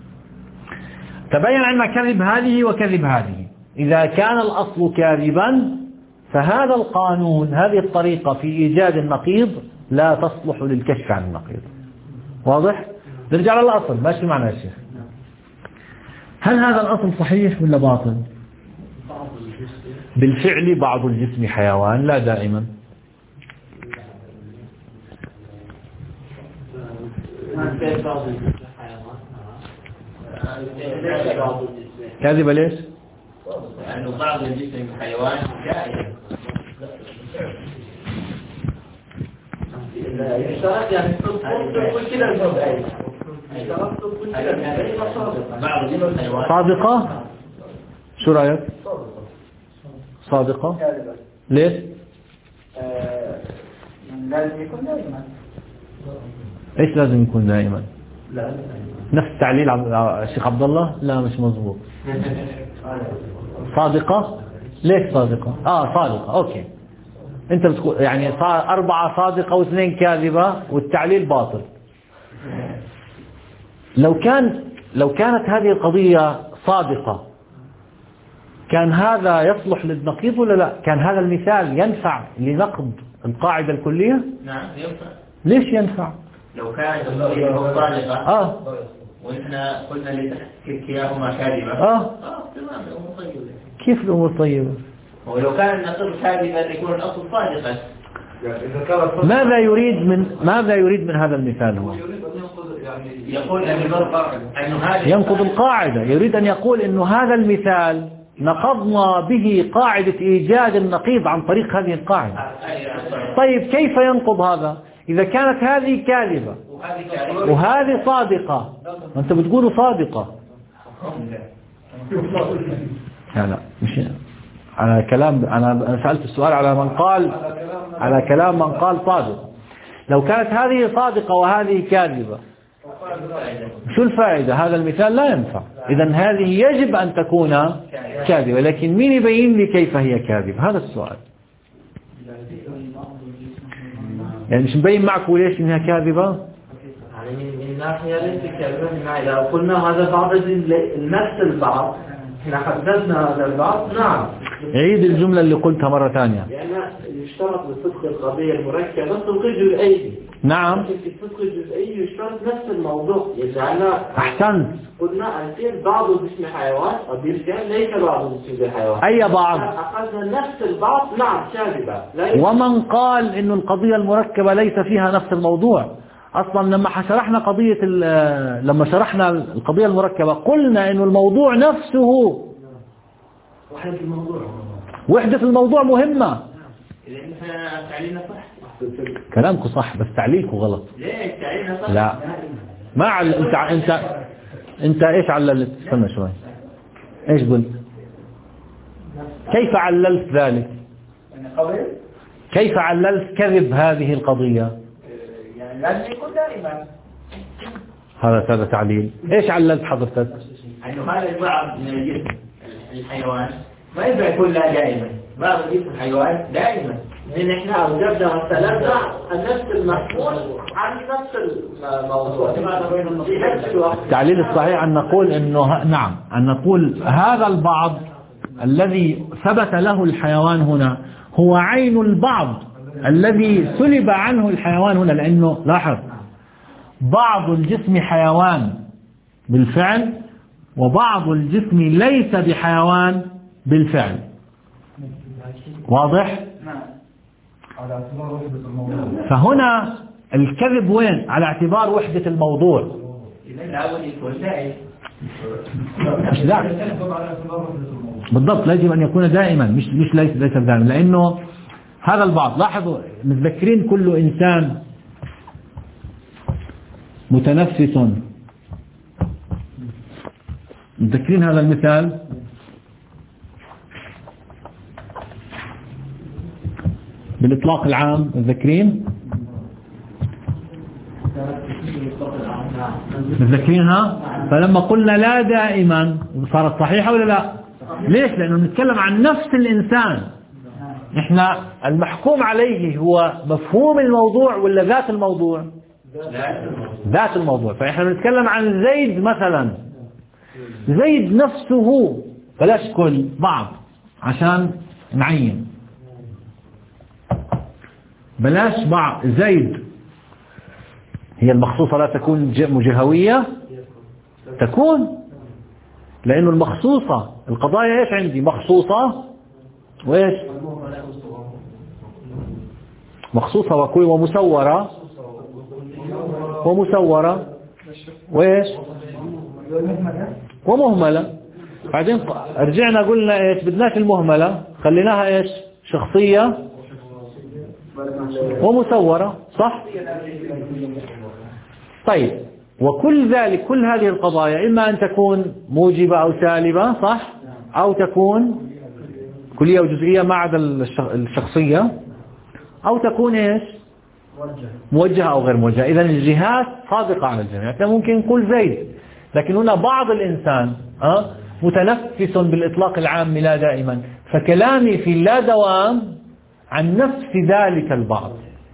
تبين عندنا كذب هذه وكذب هذه. إذا كان الأصل كاذبا فهذا القانون هذه الطريقة في إيجاد النقيض لا تصلح للكشف عن النقيض. واضح؟ نرجع للأصل. ماشي معنا يا شيخ؟ هل هذا الأصل صحيح ولا باطل؟ بالفعل بعض الجسم حيوان لا دائما. كاذبة ليش؟ لأنه بعض الجسم حيوان دائما. يشترط يعني كل كده الجزئين. بعض الجسم حيوان صادقة. شو رأيك؟ صادقة. ليش؟ لازم يكون دائما. ايش لازم يكون دائما؟ نفس تعليل الشيخ عبد الله. لا مش مظبوط. صادقة. ليش صادقة؟ اه صادقة. اوكي انت بتقول يعني أربعة صادقة واثنين كاذبة والتعليل باطل. لو كان لو كانت هذه القضية صادقة كان هذا يصلح للنقيض ولا لا؟ كان هذا المثال ينفع لنقض القاعدة الكلية؟ نعم ينفع. ليش ينفع؟ لو كانت القضية صادقة اه وإحنا قلنا لكلاهما كاذبة اه اه تمام الأمور طيبة. كيف الأمور طيبة؟ ولو كان النقيض كاذبا يكون الأصل صادقا. ماذا يريد من ماذا يريد من هذا المثال؟ هو يقول أن أنه هذا ينقض القاعدة. يريد أن يقول أنه هذا المثال نقضنا به قاعدة إيجاد النقيض عن طريق هذه القاعدة. طيب كيف ينقض هذا إذا كانت هذه كاذبة وهذه صادقة، أنت بتقولوا صادقة. لا لا مش على كلام، أنا سألت السؤال على من قال، على كلام من قال صادق. لو كانت هذه صادقة وهذه كاذبة شو الفائدة؟ هذا المثال لا ينفع. إذن هذه يجب أن تكون كاذبة، لكن مين يبين لي كيف هي كاذبة؟ هذا السؤال. يعني مش مبين معكم ليش إنها كاذبة؟ يعني من ناحية ليس كاذبة، من ناحية لو قلنا هذا بعض نفس البعض، احنا حددنا هذا البعض. نعم، عيد الجملة اللي قلتها مرة ثانية. لأن يشترط لصدق القضية المركبة صدق الجزئي. نعم، في الصدق الجزئي يشترط نفس الموضوع. يجعلنا أحسنت، قلنا الفيل بعض جسم حيوان وبالفعل ليس بعض جسم حيوان. أي بعض؟ أخذنا نفس البعض. نعم كاذبة. ومن قال إنه القضية المركبة ليس فيها نفس الموضوع؟ أصلا لما شرحنا قضية لما شرحنا القضية المركبة قلنا إنه الموضوع نفسه وحدة الموضوع، وحدة الموضوع مهمة. إذا تعليلنا صح. كلامكم صح بس تعليلكم غلط. ليه تعليلنا صح؟ لا ما عل... انت انت انت ايش عللت؟ استنى شوي، ايش قلت؟ كيف عللت ذلك؟ كيف عللت كذب هذه القضية؟ يعني لازم يكون دائما. هذا هذا تعليل. ايش عللت حضرتك؟ انه هذا البعض من الجسم الحيوان ما ينفع يكون لا دائما، بعض جسم الحيوان دائما. لأن احنا أوجبنا مثلا نفس المحمول عن نفس الموضوع. التعليل الصحيح أن نقول إنه نعم، أن نقول هذا البعض الذي ثبت له الحيوان هنا هو عين البعض الذي سلب عنه الحيوان هنا. لأنه لاحظ، بعض الجسم حيوان بالفعل وبعض الجسم ليس بحيوان بالفعل. واضح؟ فهنا الكذب وين؟ على اعتبار وحدة الموضوع. مش دائما بالضبط، يجب أن يكون دائما، مش مش ليس ليس دائما. لأنه هذا البعض، لاحظوا متذكرين كل إنسان متنفس، متذكرين هذا المثال؟ بالإطلاق العام متذكرين؟ متذكرينها؟ فلما قلنا لا دائما صارت صحيحة ولا لا؟ ليش؟ لأنه نتكلم عن نفس الإنسان. إحنا المحكوم عليه هو مفهوم الموضوع ولا ذات الموضوع؟ ذات الموضوع. فإحنا نتكلم عن زيد مثلا، زيد نفسه، بلاش كل، بعض عشان نعين، بلاش بعض. زيد هي المخصوصة لا تكون مجهوية؟ تكون، لأنه المخصوصة القضايا إيش عندي؟ مخصوصة وإيش؟ مخصوصة وكوي ومسورة ومسورة وإيش؟ ومهملة. بعدين رجعنا قلنا إيش؟ بدناش المهملة، خليناها إيش؟ شخصية ومسورة، صح؟ طيب، وكل ذلك كل هذه القضايا إما أن تكون موجبة أو سالبة، صح؟ أو تكون كلية وجزئية ما عدا الشخصية، أو تكون إيش؟ موجهة أو غير موجهة. إذن الجهات صادقة على الجميع. ممكن نقول زيد، لكن هنا بعض الإنسان أه؟ متنفس بالإطلاق العام لا دائما. فكلامي في لا دوام عن نفس ذلك البعض.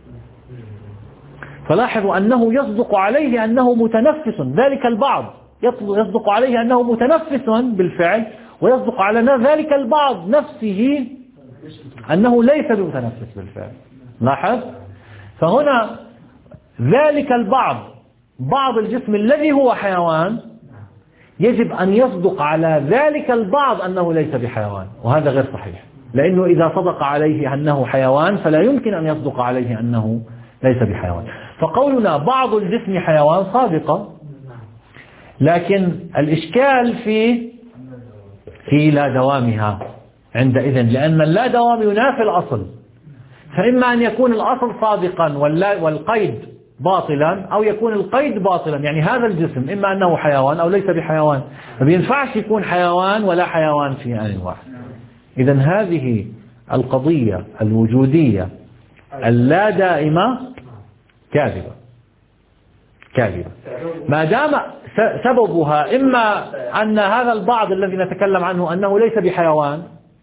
فلاحظوا أنه يصدق عليه أنه متنفس، ذلك البعض يصدق عليه أنه متنفس بالفعل، ويصدق على ذلك البعض نفسه أنه ليس بمتنفس بالفعل. لاحظ، فهنا ذلك البعض، بعض الجسم الذي هو حيوان، يجب أن يصدق على ذلك البعض أنه ليس بحيوان، وهذا غير صحيح. لأنه إذا صدق عليه أنه حيوان فلا يمكن أن يصدق عليه أنه ليس بحيوان. فقولنا بعض الجسم حيوان صادقة، لكن الإشكال في في لا دوامها عندئذ، لأن اللا دوام ينافي الأصل. فإما أن يكون الأصل صادقا والقيد باطلا أو يكون القيد باطلا، يعني هذا الجسم إما أنه حيوان أو ليس بحيوان، ما بينفعش يكون حيوان ولا حيوان في آن واحد. إذا هذه القضية الوجودية اللا دائمة كاذبة كاذبة ما دام سببها إما أن هذا البعض الذي نتكلم عنه أنه ليس بحيوان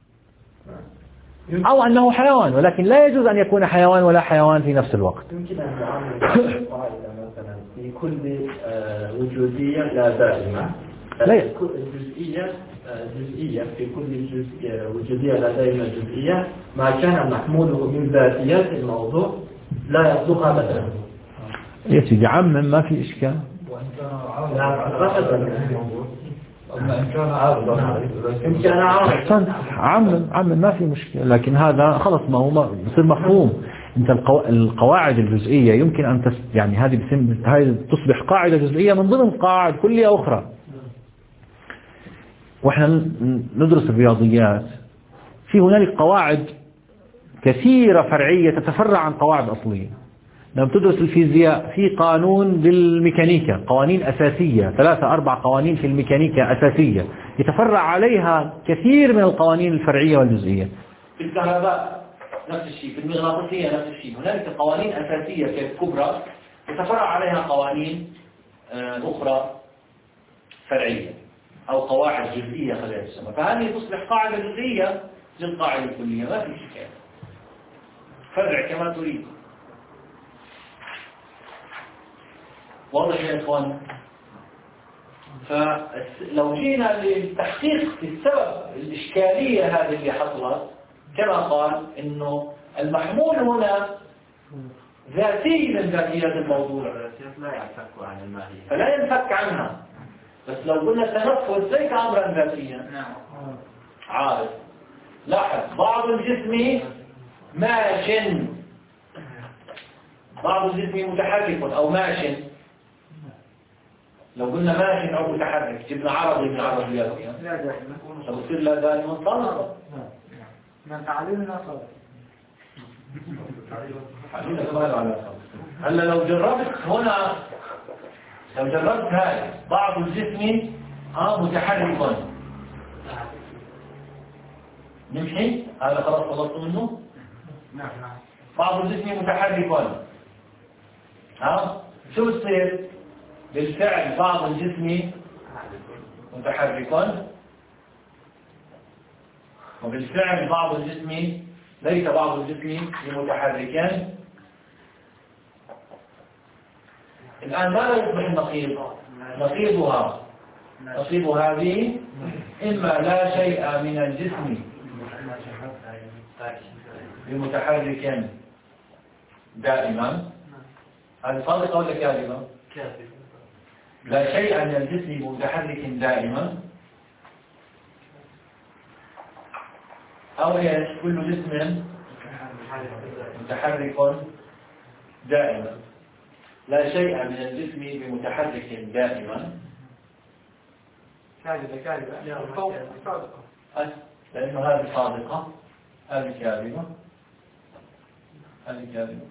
أو أنه حيوان، ولكن لا يجوز أن يكون حيوان ولا حيوان في نفس الوقت. يمكن أن نعمل مثلا في كل وجودية لا دائمة، جزئية جزئية في كل جزء وجودية لا دائمة جزئية ما كان محموله من ذاتيات الموضوع لا يصدق أبدا. يا سيدي عمم ما في إشكال. إن كان عارضا إن كان عارضا عمم عمم ما في مشكلة، لكن هذا خلص ما هو بصير مفهوم. أنت القواعد الجزئية يمكن أن تس يعني هذه بسم هذه تصبح قاعدة جزئية من ضمن قواعد كلية أخرى. وإحنا ندرس الرياضيات في هنالك قواعد كثيرة فرعية تتفرع عن قواعد أصلية. لما تدرس الفيزياء في قانون للميكانيكا، قوانين أساسية، ثلاثة أربع قوانين في الميكانيكا أساسية يتفرع عليها كثير من القوانين الفرعية والجزئية. في الكهرباء نفس الشيء، في المغناطيسية نفس الشيء، هنالك قوانين أساسية كبرى يتفرع عليها قوانين أخرى فرعية أو قواعد جزئية خلال السماء، فهذه تصبح قاعدة جزئية للقاعدة الكلية، ما في شيء، فرع كما تريد. واضح يا إخوان؟ فلو جينا للتحقيق في السبب الإشكالية هذه اللي حصلت، كما قال إنه المحمول هنا ذاتي من ذاتيات الموضوع، لا ينفك عن الماهية، فلا ينفك عنها. بس لو قلنا تنفذ ليس أمرا ذاتيا عارف. لاحظ بعض الجسم ماش، بعض الجسم متحرك أو ماش. لو قلنا ماشي أو متحرك جبنا عرضي من عرضيات لا دائما فبصير لا دائما صنعا من تعليمنا صار هلا لو جربت هنا، لو جربت هاي بعض الجسم اه متحرك نمشي، هذا خلاص خلصت منه. بعض الجسم متحرك ها شو بصير؟ بالفعل بعض الجسم متحرك، وبالفعل بعض الجسم ليس بعض الجسم بمتحركان. الآن ماذا يصبح النقيض؟ نقيضها نقيض هذه إما لا شيء من الجسم بمتحرك دائما، هذه صادقة ولا كاذبة؟ لا شيء من الجسم بمتحرك دائما، أو ايش؟ كل جسم متحرك دائما، لا شيء من الجسم بمتحرك دائما. كاذبة كاذبة لأنه هذه صادقة، هذه كاذبة، هذه كاذبة.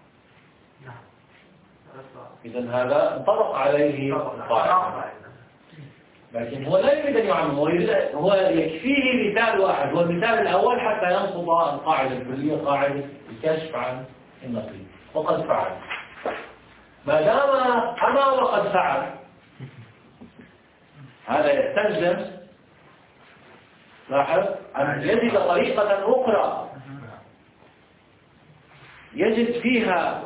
إذن هذا انطبق عليه القاعدة، لكن هو لا يريد أن يعمم، هو يكفيه مثال واحد، هو المثال الأول حتى ينصب القاعدة الكلية، قاعدة الكشف عن النقيض. وقد فعل، ما دام أما وقد فعل، هذا يستلزم لاحظ أن يجد طريقة أخرى يجد فيها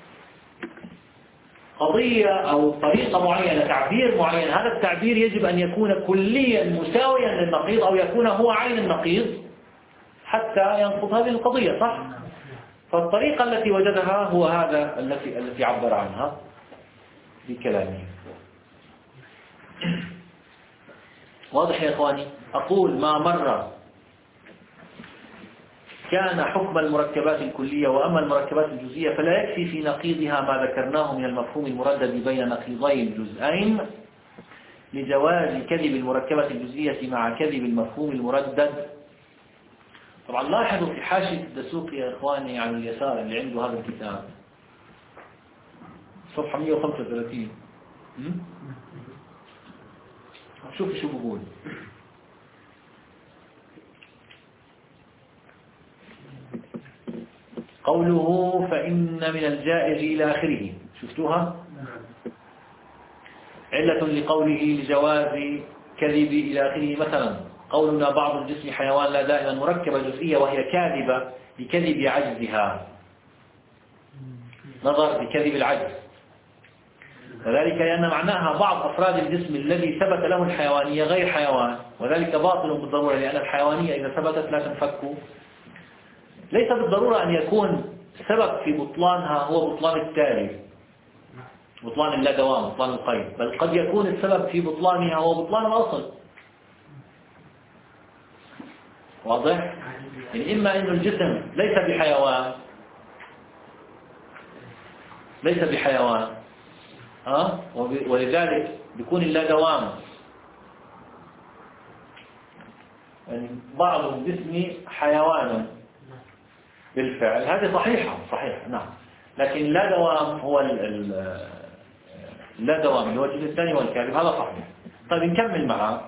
قضية أو طريقة معينة، تعبير معين، هذا التعبير يجب أن يكون كليا مساويا للنقيض أو يكون هو عين النقيض حتى ينقض هذه القضية، صح؟ فالطريقة التي وجدها هو هذا التي التي عبر عنها بكلامه. واضح يا إخواني؟ أقول ما مر كان حكم المركبات الكلية، وأما المركبات الجزئية فلا يكفي في نقيضها ما ذكرناه من المفهوم المردد بين نقيضين جزئين لجواز كذب المركبة الجزئية مع كذب المفهوم المردد. طبعا لاحظوا في حاشية الدسوقي يا إخواني على اليسار اللي عنده هذا الكتاب، صفحة مئة وخمسة وثلاثين. شوف شو بقول. قوله فإن من الجائز إلى آخره، شفتوها؟ علة لقوله لجواز كذب إلى آخره، مثلا قولنا بعض الجسم حيوان لا دائما مركبة جزئية وهي كاذبة لكذب عجزها، نظر بكذب العجز، وذلك لأن معناها بعض أفراد الجسم الذي ثبت له الحيوانية غير حيوان، وذلك باطل بالضرورة، لأن الحيوانية إذا ثبتت لا تنفك. ليس بالضرورة أن يكون السبب في بطلانها هو بطلان التالي، بطلان اللادوام، بطلان القيد، بل قد يكون السبب في بطلانها هو بطلان الأصل. واضح؟ يعني إما أن الجسم ليس بحيوان ليس بحيوان ها ولذلك بيكون اللادوام يعني بعض الجسم حيوانا بالفعل، هذه صحيحة صحيح نعم، لكن لا دوام هو لا دوام اللي هو الجزء الثاني والكاذب، هذا صحيح. طيب نكمل معه.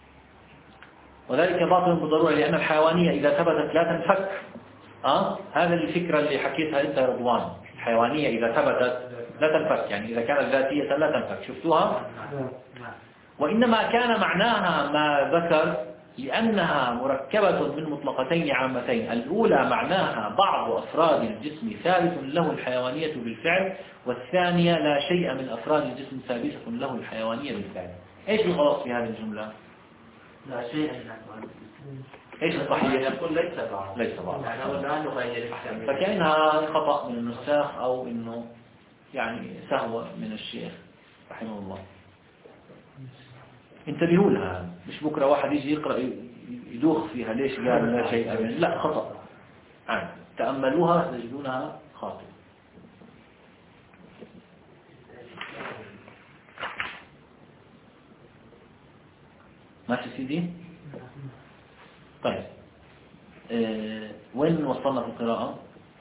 وذلك باطل بالضرورة لأن الحيوانية إذا ثبتت لا تنفك. أه؟ هذا الفكرة اللي حكيتها أنت يا رضوان، الحيوانية إذا ثبتت لا تنفك، يعني إذا كانت ذاتية لا تنفك، شفتوها؟ وإنما كان معناها ما ذكر لأنها مركبة من مطلقتين عامتين، الأولى معناها بعض أفراد الجسم ثابت له الحيوانية بالفعل، والثانية لا شيء من أفراد الجسم ثابتة له الحيوانية بالفعل. إيش الغلط في هذه الجملة؟ لا شيء من إيش الصحيح؟ يقول ليس بعض ليس بعض يعني لا نغير الحكم، فكأنها خطأ من النساخ أو إنه يعني سهوة من الشيخ رحمه الله. انتبهوا لها، مش بكرة واحد يجي يقرأ يدوخ فيها ليش قال لا شيء أبدا، لا خطأ عن تأملوها تجدونها خاطئة. ماشي سيدي؟ طيب اه وين وصلنا في القراءة؟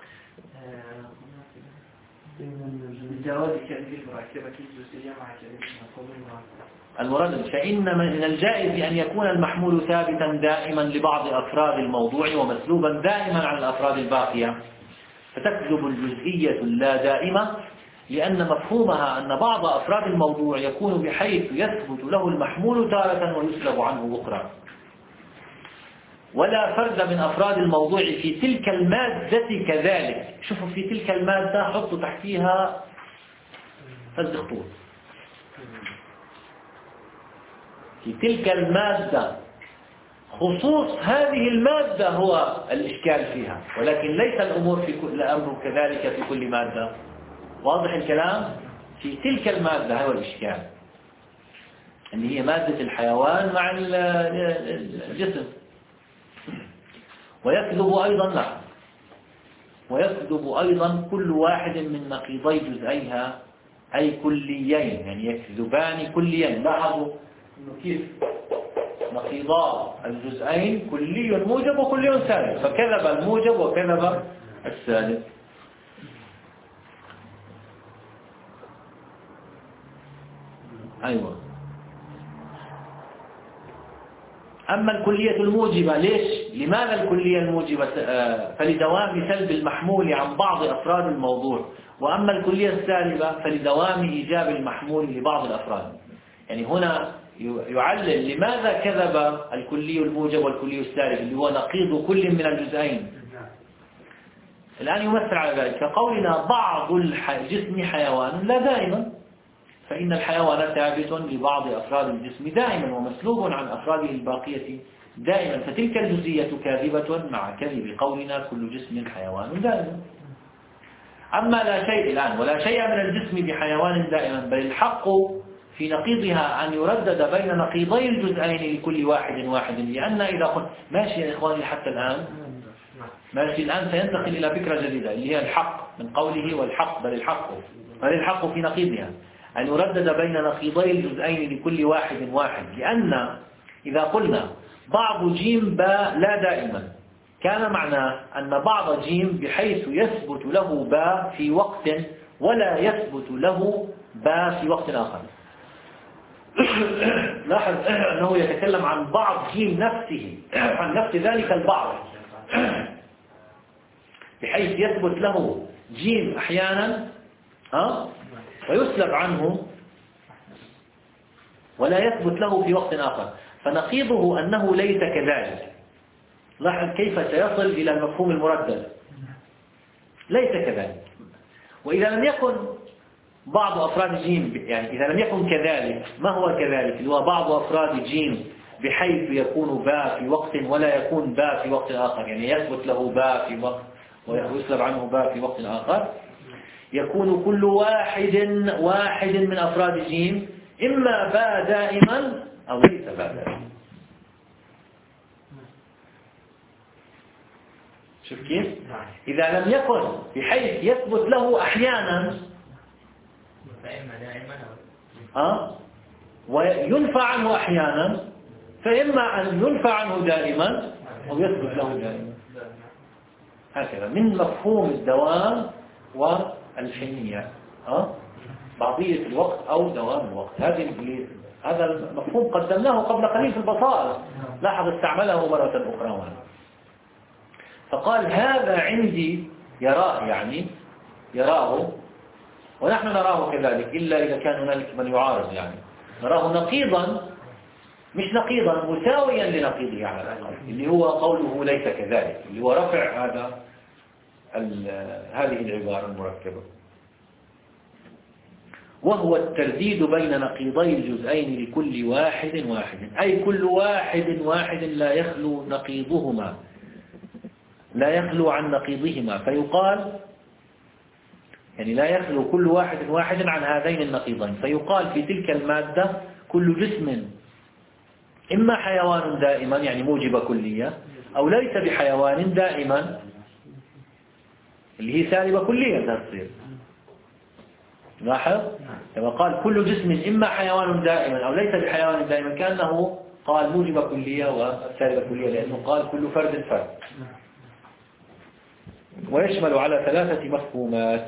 جواز كذب المركبة الجزئية مع كذب المفهوم. المراد فإن من الجائز أن يكون المحمول ثابتا دائما لبعض أفراد الموضوع ومسلوبا دائما عن الأفراد الباقية، فتكذب الجزئية اللا دائمة لأن مفهومها أن بعض أفراد الموضوع يكون بحيث يثبت له المحمول تارة ويسلب عنه أخرى، ولا فرد من أفراد الموضوع في تلك المادة كذلك. شوفوا في تلك المادة حطوا تحتيها فز خطوط، في تلك المادة خصوص هذه المادة هو الإشكال فيها، ولكن ليس الأمور في كل أمر كذلك في كل مادة. واضح الكلام؟ في تلك المادة هو الإشكال اللي هي مادة الحيوان مع الجسم. ويكذب أيضا لا ويكذب أيضا كل واحد من نقيضي جزئيها أي كليين، يعني يكذبان كليين. لاحظوا إنه كيف نقيضا الجزئين كلي موجب وكلي سالب، فكذب الموجب وكذب السالب. أيوة. أما الكلية الموجبة ليش؟ لماذا الكلية الموجبة؟ فلدوام سلب المحمول عن بعض أفراد الموضوع، وأما الكلية السالبة فلدوام إيجاب المحمول لبعض الأفراد. يعني هنا يعلل لماذا كذب الكلي الموجب والكلي السالب اللي هو نقيض كل من الجزئين. الآن يمثل على ذلك كقولنا بعض الجسم حيوان لا دائما، فإن الحيوان ثابت لبعض أفراد الجسم دائما ومسلوب عن أفراده الباقية دائما، فتلك الجزئية كاذبة مع كذب قولنا كل جسم حيوان دائما. أما لا شيء الآن ولا شيء من الجسم بحيوان دائما، بل الحق في نقيضها أن يردد بين نقيضي الجزئين لكل واحد واحد، لأن إذا قلت ماشي يا إخواني حتى الآن ماشي الآن سينتقل إلى فكرة جديدة اللي هي الحق من قوله والحق، بل الحق بل الحق في نقيضها أن يردد بين نقيضي الجزئين لكل واحد واحد، لأن إذا قلنا بعض جيم باء لا دائما كان معناه أن بعض جيم بحيث يثبت له باء في وقت ولا يثبت له باء في وقت آخر. لاحظ أنه يتكلم عن بعض جيم نفسه، عن نفس ذلك البعض، بحيث يثبت له جيم أحيانا ها ويسلب عنه ولا يثبت له في وقت آخر. فنقيضه أنه ليس كذلك. لاحظ كيف سيصل إلى المفهوم المردد. ليس كذلك. وإذا لم يكن بعض أفراد جيم، يعني إذا لم يكن كذلك، ما هو كذلك؟ اللي هو بعض أفراد جيم بحيث يكون باء في وقت ولا يكون باء في وقت آخر، يعني يثبت له باء في وقت ويسلب عنه باء في وقت آخر. يكون كل واحد واحد من أفراد جيم إما باء دائما أو ليس باء دائما. شوف كيف؟ إذا لم يكن بحيث يثبت له أحيانا أه؟ وينفى عنه أحيانا، فإما أن ينفى عنه دائما أو يثبت له دائما. هكذا من مفهوم الدوام والحينية، أه؟ بعضية الوقت أو دوام الوقت. هذه هذا المفهوم قدمناه قبل قليل في البصائر، لاحظ استعمله مرة أخرى هنا. فقال هذا عندي يراه، يعني يراه، ونحن نراه كذلك إلا إذا كان هنالك من يعارض، يعني نراه نقيضا، مش نقيضا مساويا لنقيضه على الأقل، اللي هو قوله ليس كذلك، اللي هو رفع هذا هذه العبارة المركبة، وهو الترديد بين نقيضي الجزئين لكل واحد واحد، أي كل واحد واحد لا يخلو نقيضهما، لا يخلو عن نقيضهما، فيقال يعني لا يخلو كل واحد واحد عن هذين النقيضين. فيقال في تلك المادة كل جسم إما حيوان دائما يعني موجب كلية، أو ليس بحيوان دائما اللي هي سالبة كلية تصير. لاحظ لما قال كل جسم إما حيوان دائما أو ليس بحيوان دائما، كأنه قال موجب كلية وسالبة كلية، لأنه قال كل فرد فرد. ويشمل على ثلاثة مفهومات،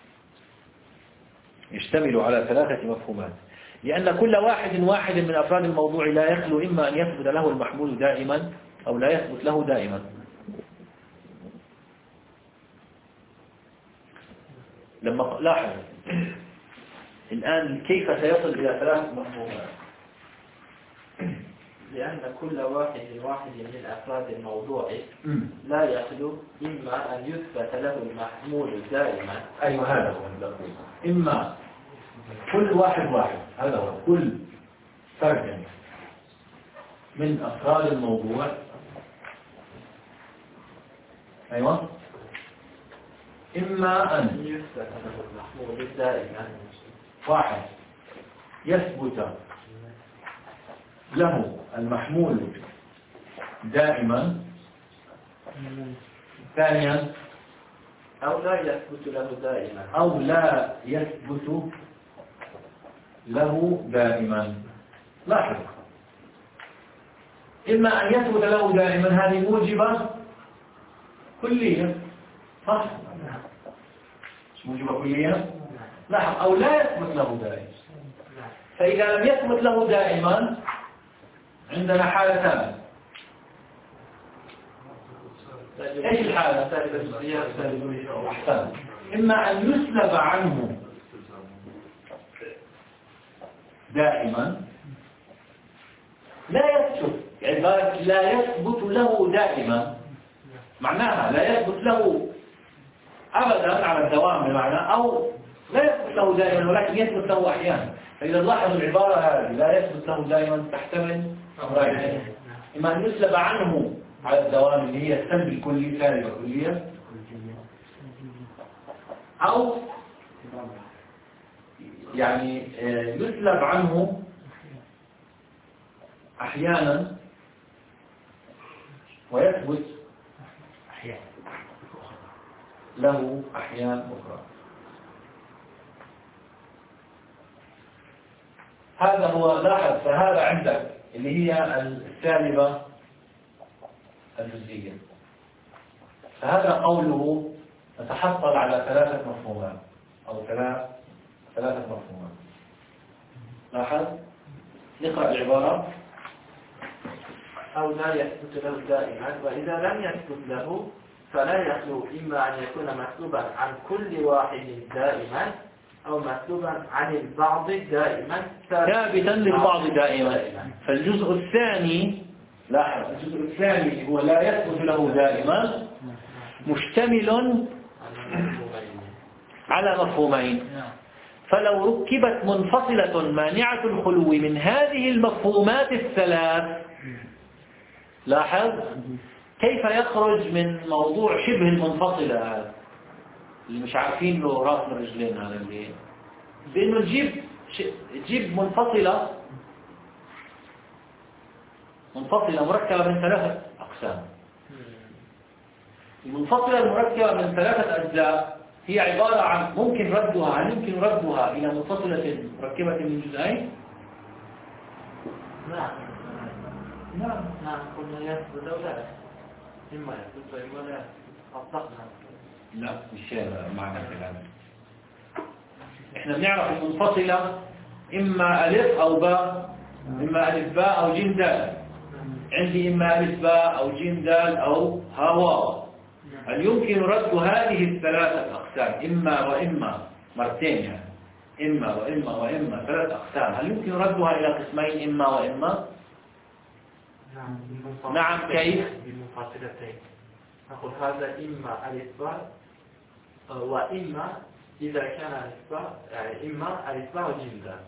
يشتمل على ثلاثة مفهومات، لأن كل واحد واحد من أفراد الموضوع لا يخلو إما أن يثبت له المحمول دائما أو لا يثبت له دائما. لما لاحظ الآن كيف سيصل إلى ثلاث مفهومات؟ لأن كل واحد واحد من أفراد الموضوع لا يخلو إما أن يثبت له المحمول دائما. أيوة هذا هو، إما كل واحد واحد، هذا هو كل فرد من أفراد الموضوع، أيوة، إما أن يثبت له المحمول دائما، واحد يثبت له المحمول دائما، ثانيا أو لا يثبت له دائما، أو لا يثبت له دائما. لاحظ إما أن يثبت له دائما هذه موجبة كلية، صح؟ مش موجبة كلية؟ لاحظ أو لا يثبت له دائما. فإذا لم يثبت له دائما عندنا حالتان. ايش الحالة؟ أحسن. إما أن يسلب عنه دائما، لا يثبت، يعني لا يثبت له دائما، معناها لا يثبت له أبدا على الدوام بمعنى، أو لا يثبت له دائما ولكن يثبت له أحيانا. فإذا نلاحظ العبارة هذه لا يثبت له دائما تحتمل أمرين، إما أن يسلب عنه على الدوام اللي هي السلب الكلي سالبة كلية، أو يعني يسلب عنه أحيانا ويثبت له أحيان أخرى. هذا هو، لاحظ فهذا عندك اللي هي السالبة الجزئية. فهذا قوله تتحصل على ثلاثة مفهومات. أو ثلاث ثلاثة مفهومات. لاحظ نقرأ العبارة. أو لا يثبت له دائما، وإذا لم يثبت له فلا يخلو إما أن يكون مكتوبا عن كل واحد دائما أو مكتوبا عن البعض دائما ثابتا للبعض دائما. فالجزء الثاني لاحظ الجزء الثاني هو لا يثبت له دائما مشتمل على مفهومين. فلو ركبت منفصلة مانعة الخلو من هذه المفهومات الثلاث، لاحظ كيف يخرج من موضوع شبه المنفصلة هذا اللي مش عارفين له راس من رجلين، هذا اللي بأنه تجيب تجيب منفصلة منفصلة مركبة من ثلاثة أقسام. المنفصلة المركبة من ثلاثة أجزاء هي عبارة عن ممكن ردها هل يمكن ردها إلى منفصلة مركبة من جزئين؟ نعم نعم نعم قلنا يثبت أو لا، إما يثبت وإما لا أطلقنا. لا مش معنى الكلام. إحنا بنعرف المنفصلة إما ألف أو باء، إما ألف باء أو جيم دال. عندي إما ألف باء أو جيم دال أو ها واو. هل يمكن رد هذه الثلاثة أقسام إما وإما مرتين يعني إما وإما وإما ثلاث أقسام، هل يمكن ردها إلى قسمين إما وإما؟ نعم. نعم كيف؟ بمنفصلتين. نقول هذا إما ألف باء وإما إذا كان ألف باء يعني إما ألف باء وجيم دال.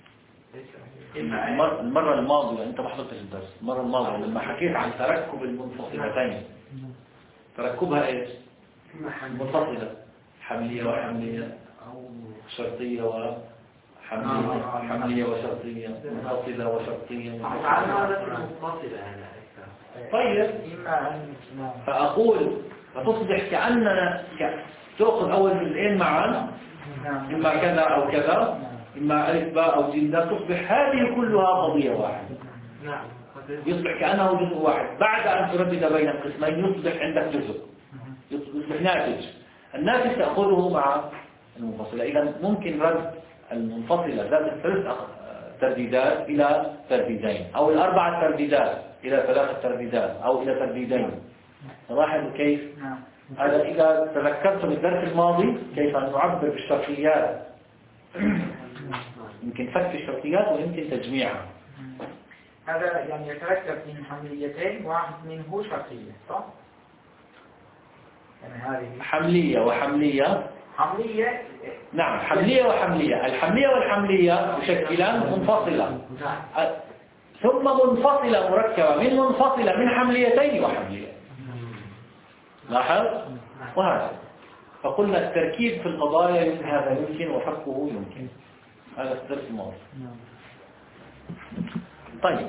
المرة الماضية أنت ما حضرتش الدرس. المرة الماضية لما حكيت عن تركب المنفصلتين تركبها إيش؟ منفصلة حملية وحملية أو شرطية وحملية حملية وشرطية منفصلة وشرطية منفصلة يعني. طيب فأقول فتصبح كأننا تأخذ أول جزئين معا إما كذا أو كذا إما ألف باء أو جيم دال، تصبح هذه كلها قضية واحدة. نعم. يصبح كأنه جزء واحد. بعد أن تردد بين القسمين يصبح عندك جزء، يصبح ناتج. الناتج تأخذه مع المنفصلة. إذا ممكن رد المنفصلة ذات الثلاث ترديدات إلى ترديدين، أو الأربعة ترديدات إلى ثلاثة ترديدات، أو إلى ترديدين. لاحظوا كيف؟ هذا إذا تذكرتم الدرس الماضي كيف نعبر بالشرطيات. يمكن فك الشرطيات ويمكن تجميعها. هذا يعني يتركب من حمليتين، واحد منه شرطية صح؟ يعني هذه حملية وحملية. حملية نعم حملية وحملية. الحملية والحملية يشكلان منفصلة، ثم منفصلة مركبة من منفصلة من حمليتين وحملية. لاحظ؟ وهذا فقلنا التركيب في القضايا هذا يمكن وفكه يمكن. هذا الدرس الماضي. طيب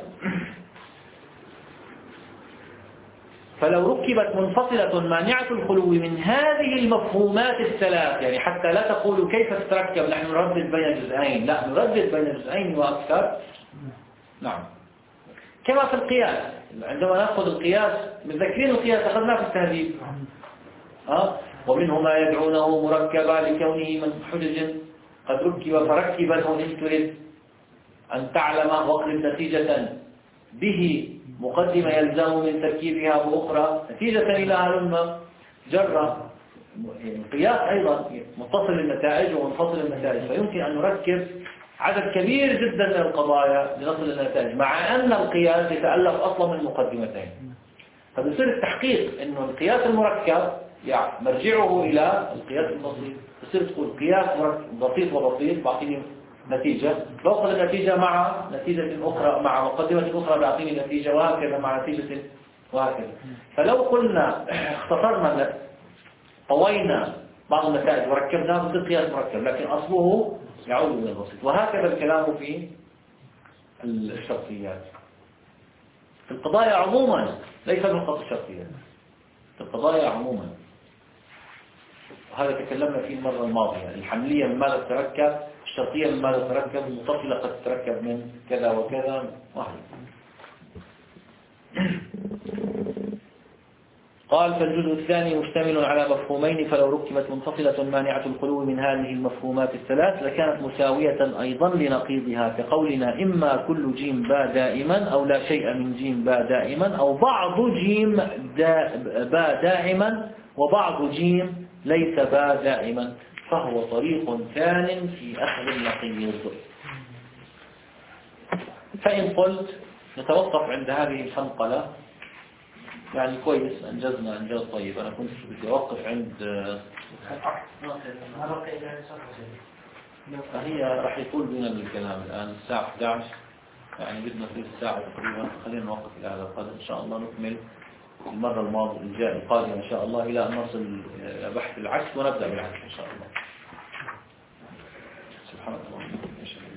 فلو ركبت منفصلة مانعة الخلو من هذه المفهومات الثلاث، يعني حتى لا تقولوا كيف تتركب نحن نردد بين جزئين، لا نردد بين جزئين وأكثر. نعم كما في القياس، عندما نأخذ القياس متذكرين القياس أخذناه في التهذيب. أه؟ ومنه ما يدعونه مركبا لكونه من حجج قد ركب فركبه إن تريد أن تعلم واقلب نتيجة به مقدمة يلزم من تركيبها بأخرى نتيجة إلى هلم جرة. القياس أيضا متصل النتائج ومنفصل النتائج، فيمكن أن نركب عدد كبير جدا من القضايا لنصل إلى النتائج، مع أن القياس يتألف أصلا من مقدمتين. فبصير التحقيق أنه القياس المركب يعني مرجعه إلى القياس البسيط. بصير تقول قياس بسيط وبسيط بعطيني نتيجة، بأخذ النتيجة مع نتيجة أخرى مع مقدمة أخرى بعطيني نتيجة، وهكذا مع نتيجة وهكذا. فلو قلنا اختصرنا طوينا بعض النتائج وركبناه بصير قياس مركب، لكن أصله يعود إلى البسيط. وهكذا الكلام في الشرطيات في القضايا عموما، ليس فقط الشرطيات، في القضايا عموما. هذا تكلمنا فيه المرة الماضية. الحملية من ماذا تتركب، الشرطية من ماذا تتركب، المتصلة قد تتركب من كذا وكذا وهكذا. قال فالجزء الثاني مشتمل على مفهومين، فلو ركبت منفصلة مانعة الخلو من هذه المفهومات الثلاث لكانت مساوية أيضا لنقيضها، كقولنا إما كل جيم با دائما أو لا شيء من جيم با دائما، أو بعض جيم دا با دائما وبعض جيم ليس با دائما، فهو طريق ثان في أخذ النقيض. فإن قلت نتوقف عند هذه الحنقلة، يعني كويس أنجزنا إنجاز طيب. أنا كنت بدي أوقف عند هي راح يطول بنا الكلام الآن الساعة إحدى عشر، يعني بدنا في الساعة تقريبا. خلينا نوقف إلى هذا القدر إن شاء الله، نكمل المرة الماضية الجاية القادمة إن شاء الله إلى أن نصل إلى بحث العكس ونبدأ بالعكس إن شاء الله. سبحان الله.